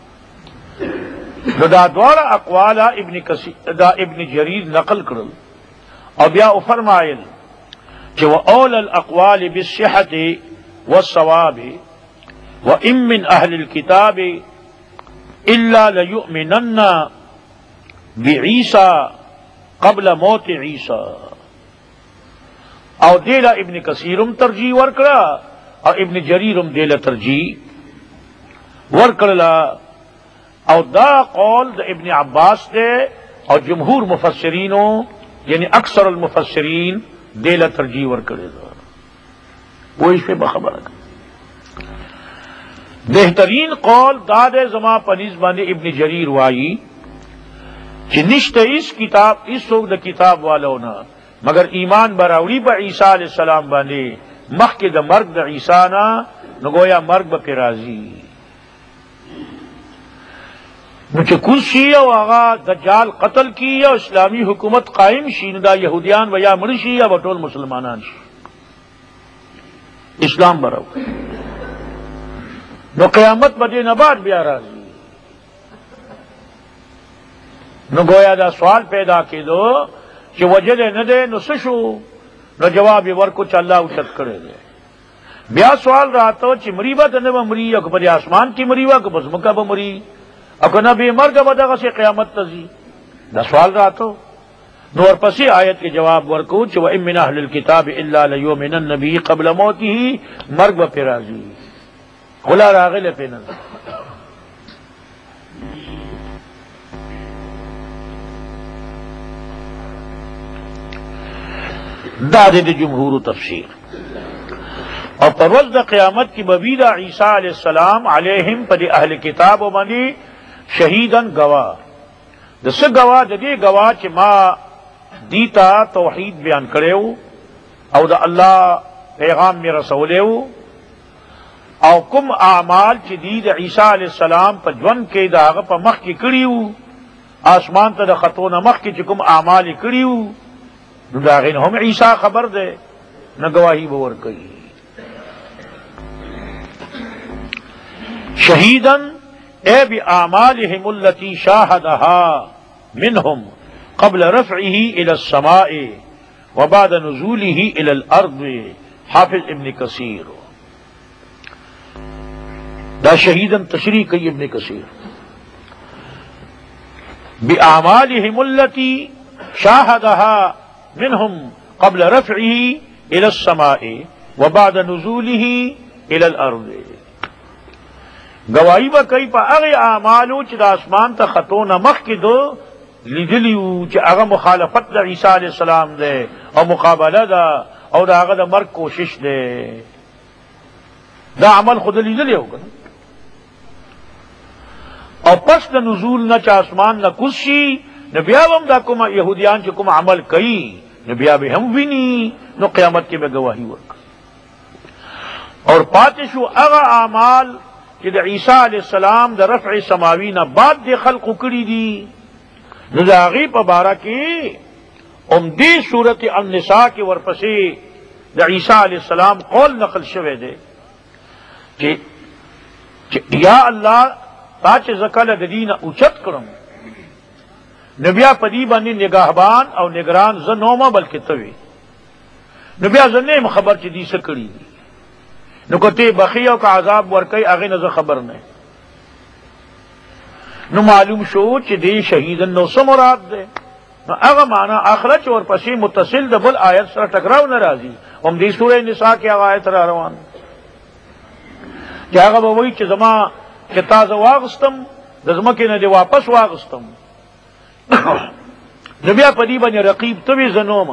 دا دوارا اقوالا ابن جریر نقل کرل اور بیا فرمائل کہ وَأَوْلَ الْأَقْوَالِ بِالصِّحَةِ وَالصَّوَابِ وَإِن مِّنْ أَهْلِ الْكِتَابِ إِلَّا لَيُؤْمِنَنَّ بِعِيسَى قبل موت عیسیٰ. او دیلا ابن کثیرم ترجیح ورکڑا اور ابن جریرم دیلا ترجیح ورکڑلا او دا قول دا ابن عباس دے اور جمہور مفسرینوں یعنی اکثر المفسرین دیلا ترجیح ورکڑے دا وہ اس پہ بخبر ہے. بہترین قول داد زما پنیز باندے ابن جریر وائی کہ نشت اس کتاب اس سوک دا کتاب والونا مگر ایمان براوڑی با عیسیٰ علیہ السلام باندے مخ کے دا مرگ دا عیسیٰ نا نگویا مرگ با پی رازی نوچے کل شیئے و آغا دجال قتل کی یا اسلامی حکومت قائم شی دا یہودیان و یا مرشی یا بطول مسلمانان شی اسلام براو نو قیامت بدے نباد بیا رازی نو گویا دا سوال پیدا کی دو کہ وجد نہ دے نو سشو نو جواب ورکو چا اللہ اوچت کرے دے. بیا سوال رہا تو چی مریبا تنبا مری اکو بدے آسمان کی مریبا اکو بزمکا با مری اکو نبی مرگ بدغا سے قیامت تزی دا سوال رہا تو نو اور پسی آیت کے جواب ورکو چی وَإِن مِّنْ أَهْلِ الْكِتَابِ إِلَّا لَيُؤْمِنَنَّ بِهِ قبل موته مرگ با پیرازی خلا راغل پہ نظر. داد جمہور و تفسیر اور پروز دا قیامت کی ببیدہ عیسیٰ علیہ السلام علیہم پدی اہل کتاب و منی شہیدن گواہ دس گواہ ددی گواہ چی ما دیتا توحید بیان کریو او دا اللہ پیغام میں رسولیو او کم اعمال چی دید عیسیٰ علیہ السلام پا جون کے دا پا مخ کی کریو آسمان تا دا خطون مخ کی چی کم اعمال کریو نو داغین ہم عیسیٰ خبر دے نہ گواہی بور کئی شہیدن اے بِأَعْمَالِهِمُ الَّتِي شَاهَدَهَا مِنْهُمْ قبل رفعه الى السماء وبعد نزوله الى الارض. حافظ ابن کثیر دا شہیدن تشریح کی ابن کثیر بِأَعْمَالِهِمُ الَّتِي شَاهَدَهَا منهم قبل رفعه الى السماء وبعد نزوله الى الارض گواہی با کئی پا اغی اعمالو چی دا اسمان تا خطونا مخ کی دو لیدلیو چی اغا مخالفت دا عیسیٰ علیہ السلام دے او مقابلہ دا او دا اغا دا مرگ کوشش دے دا عمل خود لیدلیو گا او پس دا نزول نا چا اسمان نا کسی نبیابم دا کم یہودیان چی کم عمل کئی نبیاب ہم وینی نو قیامت کے میں گواہی ورک اور پاتشو اغا اعمال کہ دا عیسیٰ علیہ السلام دا رفع سماوی نا بعد دے خلق کری دی نو دا غی پا بارا کی امدی صورت النساء کی ورپسی دا عیسیٰ علیہ السلام قول نقل شوے دے کہ یا اللہ تاچ زکال ددین اوچت کرم نبیا پدی بانی نگاہبان او نگران زنوما بلکہ توی نبیا زنیم خبر چی دی سکڑی دی نو کتے بخیو کا عذاب ورکی اغی نظر خبر نہیں نو معلوم شو چی دی شہیدن نو سمراد دے نو اغا مانا آخرت اور پسی متصل دبل آیت سر ٹکراو نرازی ہم دی سورہ نساء کی آیت را روان چی اغا بوئی چی زمان کتاز واغستم دزمکی ندی واپس واغستم نبیا پدی بنی رقیب توی زنوما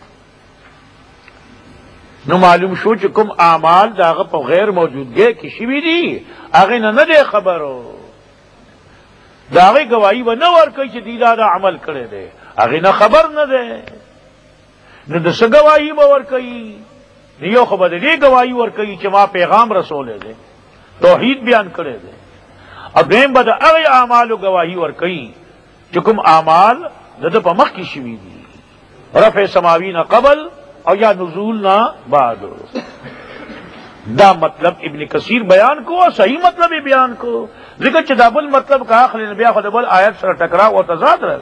نو معلوم شو چې کوم اعمال داغه په غیر موجودګۍ کې شوي دي هغه نه دی خبرو داغه گواہی و نه ورکوي چې دی دا عمل کړی دی هغه نه خبر نه دی نو د څه گواہی به ورکوي یو خو به دې گواہی ورکوي چې ما پیغام رسول دی توحید بیان کړی دی او دویم به د هغه اعمالو گواہی ورکوي چې کوم اعمال د په مخ کې شوي دي رفع سماوی نه قبل اور یا نزول نہ بعد دا مطلب ابن کثیر بیان کو اور صحیح مطلب بیان کو لیکن چدابل مطلب کا آخر نبی خدبل آیت سر ٹکرا اور تضاد رہ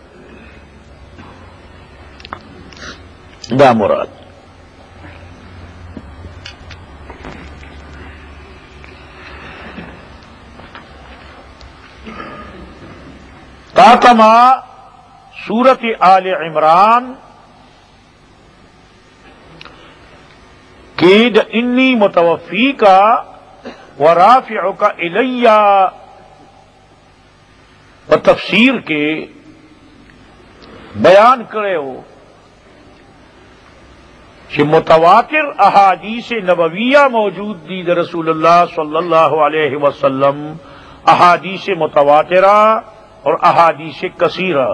دا مراد تاتما سورت آل عمران کہ انی متوفی کا ورافعک الیہ و تفسیر کے بیان کرے ہو کہ متواتر احادیث نبویہ موجود دی در رسول اللہ صلی اللہ علیہ وسلم احادیث متواترہ اور احادیث کثیرہ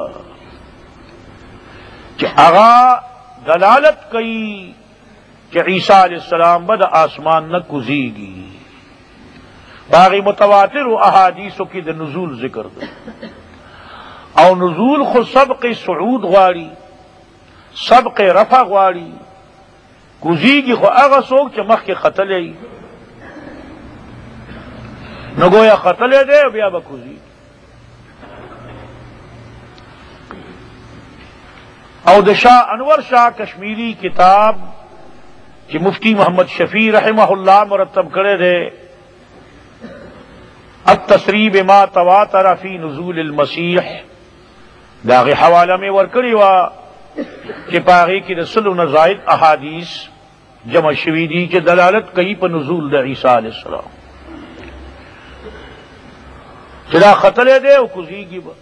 کہ اغا دلالت کئی کہ عیسیٰ علیہ السلام بد آسمان نہ کزی گی باقی متواتر و احادیثوں کی د نزول ذکر دو او نزول خود سبق صعود غاری سبق رفع غاری کزی گی خو اغا سوک چمخ کے قتل نگویا قتل دے بیا بکزی او د شاہ انور شاہ کشمیری کتاب کہ مفتی محمد شفیع رحمہ اللہ مرتب کرے دے التصریح بما تواتر فی نزول المسیح داغی حوالہ میں ورکری وا کہ پاغی کی رسل و نزائد احادیث جمع شویدی کے دلالت کئی پہ نزول دا عیسیٰ علیہ السلام چلا خطلے دے او کزی گی با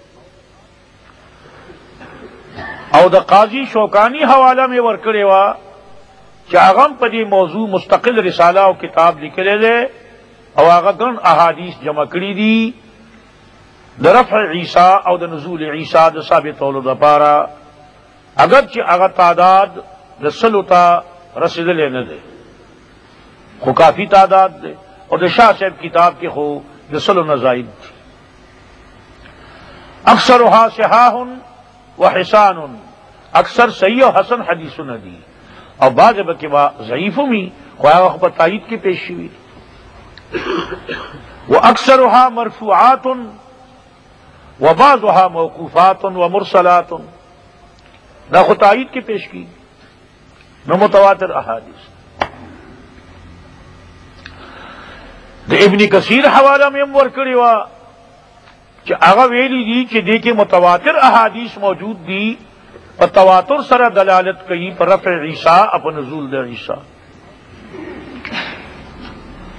او دا قاضی شوکانی حوالہ میں ورکرے وا چاغم پدی موضوع مستقل رسالہ و کتاب لکھلے دے او آغا گن احادیث جمع کری دی دا رفع عیسیٰ او دا نزول عیسیٰ دا ثابت اولو دا پارا اگرچہ آغا تعداد دا سلو تا رسد لے ندے خو کافی تعداد دے اور دا شاہ صاحب کتاب کے خو دا سلو نزائد تھی اکثرها صحاح و حسان اکثر صحیح و حسن حدیث ندی اور بعض بکے با ضعیف می خواہ خبر تائید کی پیش ہوئی وہ اکثرها مرفوعات و بعضها موقوفات و مرسلات نہ خود تائید کی پیش کی نہ متواتر احادیث دا ابن کثیر حوالہ میں امور کری وا کہ آغا ویلی دی کہ دیکھے متواتر احادیث موجود دی پر تواتر سر دلالت کئی پر رفع عیسیٰ اپن نزول در عیسیٰ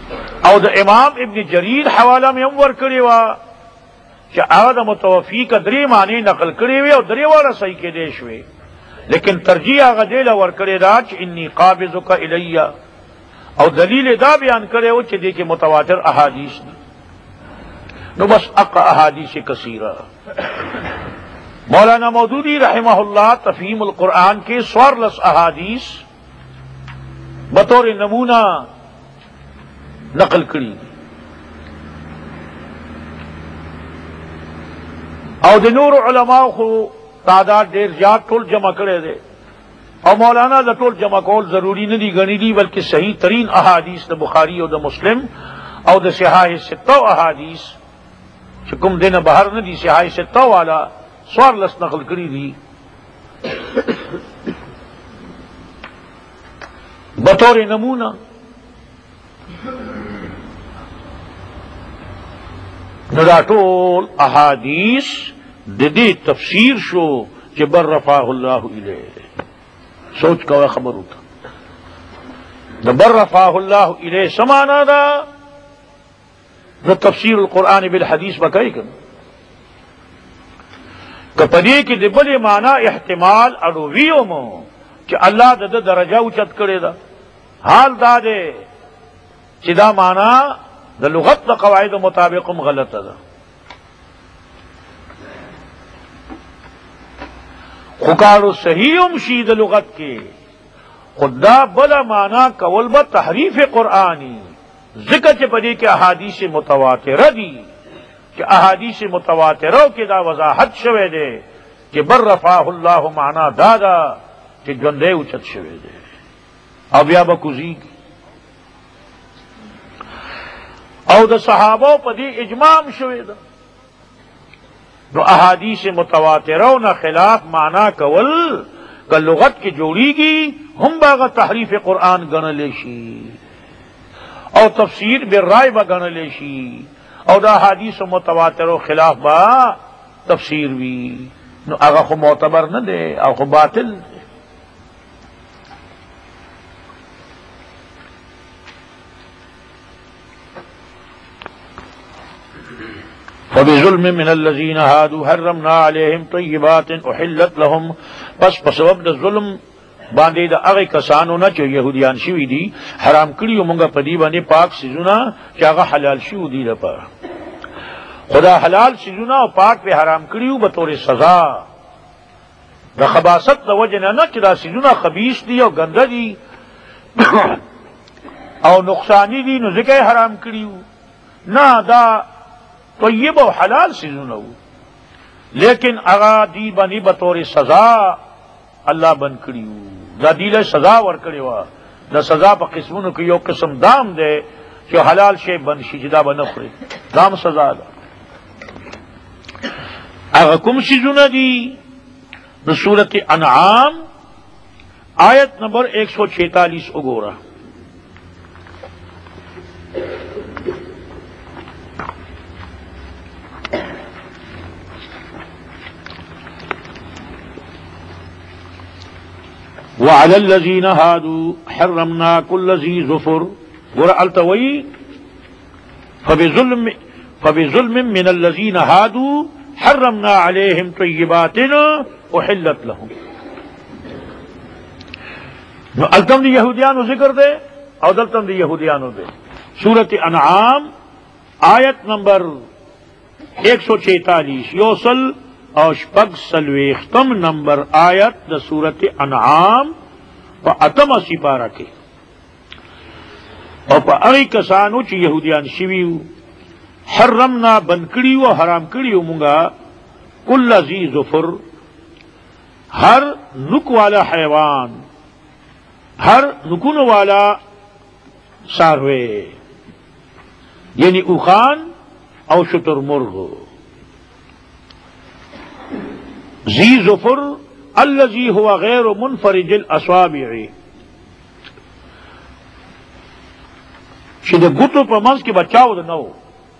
او دا امام ابن جریر حوالہ میں ہم ورکڑی وا کہ آدم متوفی کا دری معنی نقل کری ہوئے اور دری والا صحیح کے دیش ہوئے، لیکن ترجیح آگا دیلا ورکڑی دا چھ انی قابضک الیہ، اور دلیل دا بیان کرے ہو چھ دیکھے متواتر احادیث نے نو بس اقا احادیث کثیرہ۔ مولانا مودودی رحمہ اللہ تفہیم القرآن کے سوارلس احادیث بطور نمونہ نقل کری، او د نور علماء خو تعداد دیر زیاد ټول جمع کرے دے، اور مولانا دا ټول جمع کول ضروری نه دی گنی دی، بلکہ صحیح ترین احادیث دا بخاری اور دا مسلم او دا صحاح ستہ احادیث چکم دن بہر نه دی صحاح ستہ والا سوارلس نقل کری دی بطور نمونہ۔ ندا ټول احادیث ددی تفسیر شو کہ بر رفعہ اللہ الیہ، سوچ کا خبر ہوتا بر رفعہ اللہ الیہ سمانا دا نہ تفسیر القرآن بالحدیث بکائی کن کپدی کی دبل معنی احتمال اڑویو مو کہ اللہ دا درجہ اچت کرے دا، حال دا دے چدا معنی دا لغت دا قواعد مطابقم غلط دا، خکارو صحیحم شید لغت کے خدا بلا معنی کول با تحریف قرآنی، ذکر چ پدی کے احادیث متواترہ دی کہ احادیث متواترہ کے دا وضاحت شوے دے کہ بر رفعہ اللہ معنی دادا کہ جندے اچت شوے دے، اب یا بکوزی کی او دا صحابہ پدی اجمام شوے دا، نو احادیث متواترہ نہ خلاف معنی کول کا لغت کی جوڑی گی ہم باغ تحریف قرآن گن لیشی او تفسیر بالرائے با گن لیشی او دا احادیث متواترہ خلاف با تفسیر بھی نو اگا خو معتبر نہ دے او خو باطل دے۔ فبظلم من الذين هادوا حرمنا عليهم طيبات احلت لهم، پس سبب د ظلم باندې د هغه کسانو نه چې يهوديان شوي دي حرام کړیو مونږه په دې باندې پاک سيزونه چې هغه حلال شوي دي لپاره، خدا حلال سيزونه او پاک په حرام کړیو به تور سزا د خباثت د وجه نه چې دا سيزونه خبيث دي او ګنده دي او نقصانی دي نو ځکه حرام کړیو، نه دا طیب و حلال سیزونه لیکن اغا دی بنی بطور سزا اللہ بن کړیو، دا دیل سزا ور کړیو، دا سزا په قسمونو کې یو قسم دام دے چې حلال شی بن شي چې دا بنخوري، دام سزا ده۔ اغا کوم سیزونه دي نو سورۃ انعام آیت نمبر 146 وګوره، وعلى الذين هادوا حرمنا كل ذي ظفر، ورألتوي فبظلم من الذين هادوا حرمنا عليهم طيبات احلت لهم، التم دی یہودیانو ذکر دے او دلتم دی یہودیانو دے، سورۃ انعام آیت نمبر 146 یوصل اور شپگ سلویختم نمبر آیت دا سورت انعام پا اتم سپارہ کے، اور پا اغی کسانو چی یہودیان شویو حرمنا بنکڑیو حرام کڑیو منگا کل ذی ظفر، ہر نک والا حیوان، ہر نکن والا ساروے، یعنی اوخان او شتر مرغ، ذی ظفر الذی ہوا غیر منفرج الاصابع، چې د ګوتو په منځ کې بچاو د نو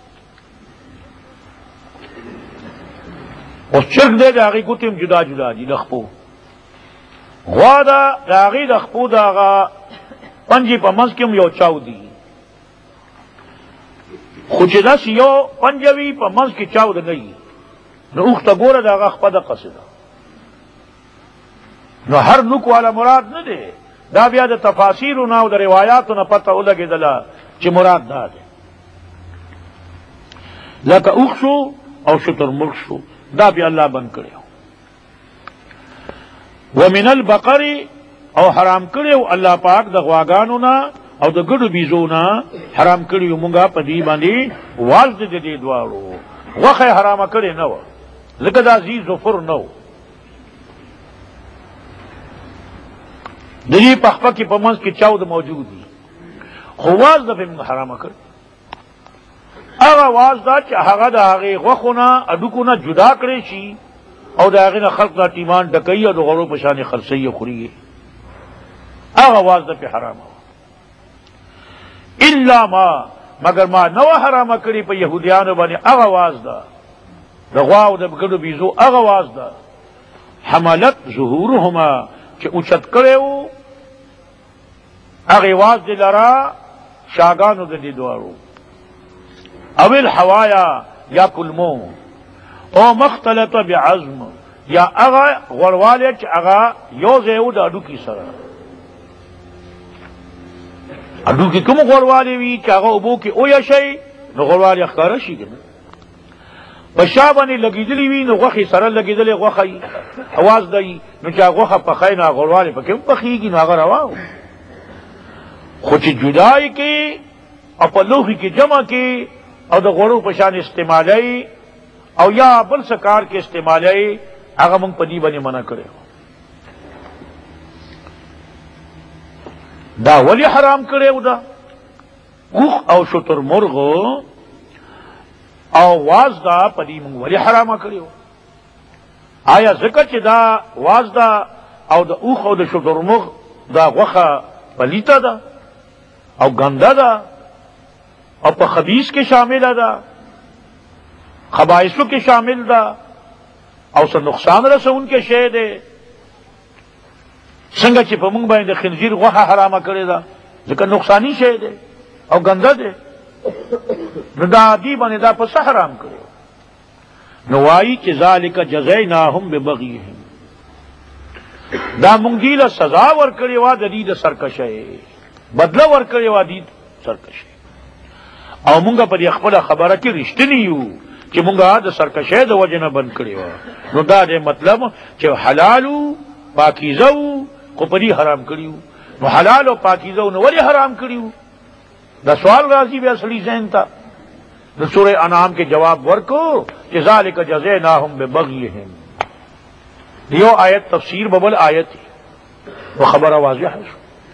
او چرګ دی د هغې ګوتې هم جدا جدا دي، د خپو غوا ده د هغې د خپو د هغه پنجې په منځ کې هم یو چاو دي، خو چې داسې یو پنجه وي په منځ کې چاود نه وي نو اوښ ته ګوره د هغه خپه دقسې ده. نو هر نوک والا مراد نه دی، دا بیا د تفاسیرو نه او د روایاتو نه پته ولګېدله چې مراد دا دی. لکه اوښ شو او شترمرغ شو، دا بیا الله بند کړی. ومن البقر او حرام کړیو الله پاک د غواګانو نه او د ګډو بیزو نه حرام کړیو مونږه په دې باندې واز د دې دواړو. غوښه حرامه کړې نه وه ځکه دا ذی ظفر نه و، د دې پخپه کې په منځ کې چاود موجود دي، خو واز د مونږ حرامه کړ. هغه واز دا چې هغه د هغې غوښو نه اډوکو نه جدا کړی شي او د هغې نه خلق دا ټیمان ډکوي او د غوړو په شانې خرڅوي او خوري، هغه واز د پې حرامه وه. الا ما مگر ما نو حرامه کړي په یهودیانو باندې هغه واز ده د غوا او د ګډو بیزو هغه واز ده حملت ظهورهما چې اوچت کړی و هغې واز دې لره شاګانو د دې دواړو، او الحوایا یا کلمو او مختلط بعظم یا هغه غوړوالی چې هغه یو ځای و د اډوکي سره. اډوکي کوم غوړوالی وي چې هغه اوبو کې اویشئ نو غوړوالی ښکاره شي که نه، په شا باندې لګېدلي وي نو غوښې سره لګېدلې غوښه یي اواز دی نو چې هغه غوښه پخی نو غوړوالی پکې هم پخېږي نو هغه روا و. خو چې جدای کې او په لوښي کې جمع کې او د غوړو په شان استعمالی او یا بل څه کار کې استعمالی هغه موږ په دې باندې منع کړی. دا ولی حرام کړی دا اوښ او شترمرغ او واز دا په دې موږ ولی حرامه کړی؟ آیا ځکه چې دا واز دا او د اوښ او د شترمرغ دا غوښه پلیته ده او ګنده ده او په خبیث کې شامله ده، خبائثو کې شامل ده او څه نقصان رسونکې شی دی؟ څنګه چې په موږ باندې د خنزیر غوښه حرامه کړې ده ځکه نقصاني شی دی او ګنده دی، نو دا دې باندې دا په څه حرام کړی؟ نو وایي چې ذالک جزیناهم ببغیهم، دا موږ دې له سزا ورکړې وه د دې د سرکشۍ، بدله ورکړې وه دې سرکشۍ، او مونږ په دې خپله خبره کې رښتیني یو چې مونږ د سرکشۍ د وجې نه بند کړې وه. نو دا دی مطلب چې حلالو پاکیزه وو خو په دې حرام کړي وو. نو حلال او پاکیزه وو نو ولې حرام کړي وو؟ دا سوال راځي بیا سړي ذهن ته. نو سورہ انعام کې جواب ورکو چې ذالک جزیناهم ببغیهم، یو آیت تفسیر ببل آیت و خبره واضحه شو.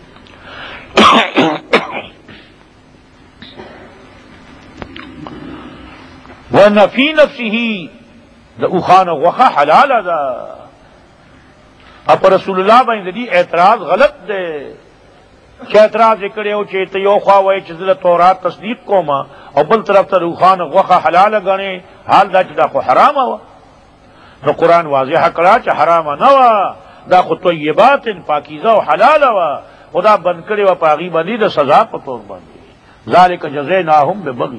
ونفی نفسه د اوخان غوخه حلاله ده، اپ رسول الله باندې دې اعتراض غلط ده چې اعتراض کړو چې ته یو خوا وای چې د تورات تصدیق کوم او بل طرف ته اوخان غوخه حلاله غني، حال دا چې دا خو حرامه و. نو قرآن واضح کړه چې حرامه نه و، دا خو طیبات پاکیزه او حلاله و، خدا بند کړي و پاغي باندې د سزا په تور باندې. ذالک جزیناهم ببغی.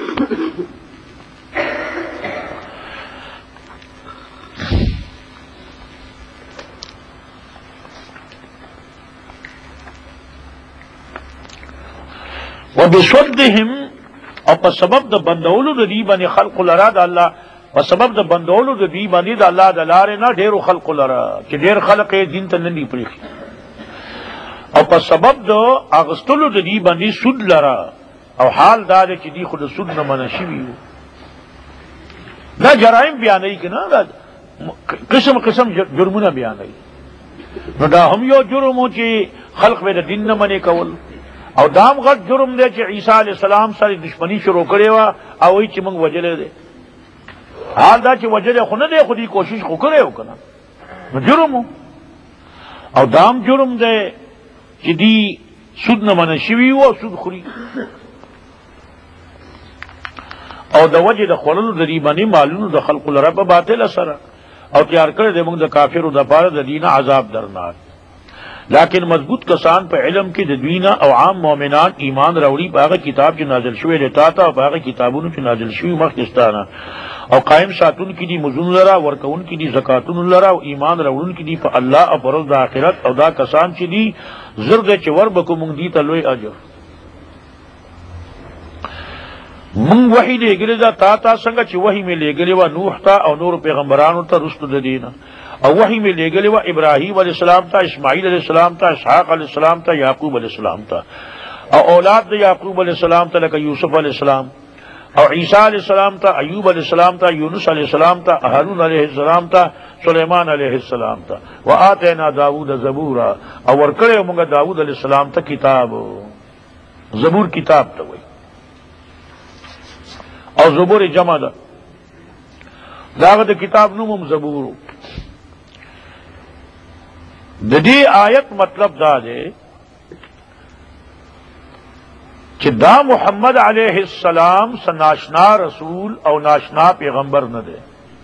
وبصدهم او په سبب د بندولو د دې باندې خلق لرا د الله، په سبب د بندولو د دې باندې د الله د لارې نه ډېرو خلق لرا چې ډېر خلق یې دین ته نه دی پرېښي، او په سبب د اغستلو د دې باندې سود لرا، او حال دا دی چې دې خو د سود نه منع شوي وو. دا جرایم بیانوي که نه، دا قسم قسم جرمونه بیانوي. نو دا هم یو جرم و چې خلق به د دین نه منې کول، او دام غټ جرم دی چې عیسی علیہ السلام سره دشمنی شروع کړې وه او وایي چې موږ وجلی دی. حال دا چې وجلی خو نه دی، خو دې کوشش خو کړی و که نه، نو جرم و. او دام جرم دی چې دی سود نه منع شوي وو او سود خوري، او د وجې د خوړلو د دې باندې مالونو د خلقو لره په باطله سره، او تیار کړی دی موږ د کافرو دپاره د دې نه عذاب درناک. لیکن مضبوط کسان پہ علم کی ددوینا او عام مومنان ایمان راوڑی پاغ کتاب کی نازل شوی لیتا تھا اور پاغ کتابوں کی نازل شوی مخستانہ اور قائم ساتون کی دی مزون لرا ورکون کی دی زکاتون لرا او ایمان راوڑن کی دی پا اللہ او پرز دا آخرت او دا کسان چی دی زرد چی وربکو منگ دی تلوی اجر منگ وحی لے گلے دا تا سنگا چی وحی میں لے گلے وا نوح تا او نور پیغمبرانو تا رسل دا دینا اور وحی میں لے گلے وا ابراہیم علیہ السلام تا اسماعیل علیہ السلام تا اسحاق علیہ السلام تا یعقوب علیہ السلام تا اور اولاد دا یعقوب علیہ السلام تا لکا یوسف علیہ السلام اور عیسیٰ علیہ السلام تا ایوب علیہ السلام تا یونس علیہ السلام تا ہارون علیہ السلام تا سلیمان علیہ السلام تا وآتینا داود زبورا اور ورکڑے منگا داود علیہ السلام تا کتاب زبور کتاب تا وہی اور زبور جمع دا داغت کتاب نوم زبور دی آیت مطلب دا دے کہ دا محمد علیہ السلام سے ناشنا رسول او ناشنا پیغمبر نہ دے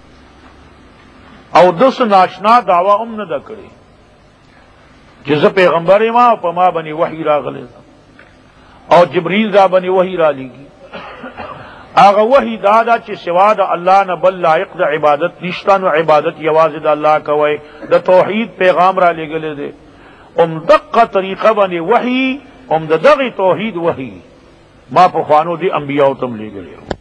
او دس ناشنا دعوی نہ دا کرے جس پیغمبر ماں پما بنی وحی را غلے اور جبریل را بنی وحی را لیگی آغا وحی دادا چی سوا دا اللہ نہ بل لائق دا عبادت نشتان و عبادت یواز دا اللہ کوئے دا توحید پیغام را لے گلے دے دقا طریقہ بنی وحی دا دغی توحید وحی ما پخوانو دی انبیاء تم لے گلے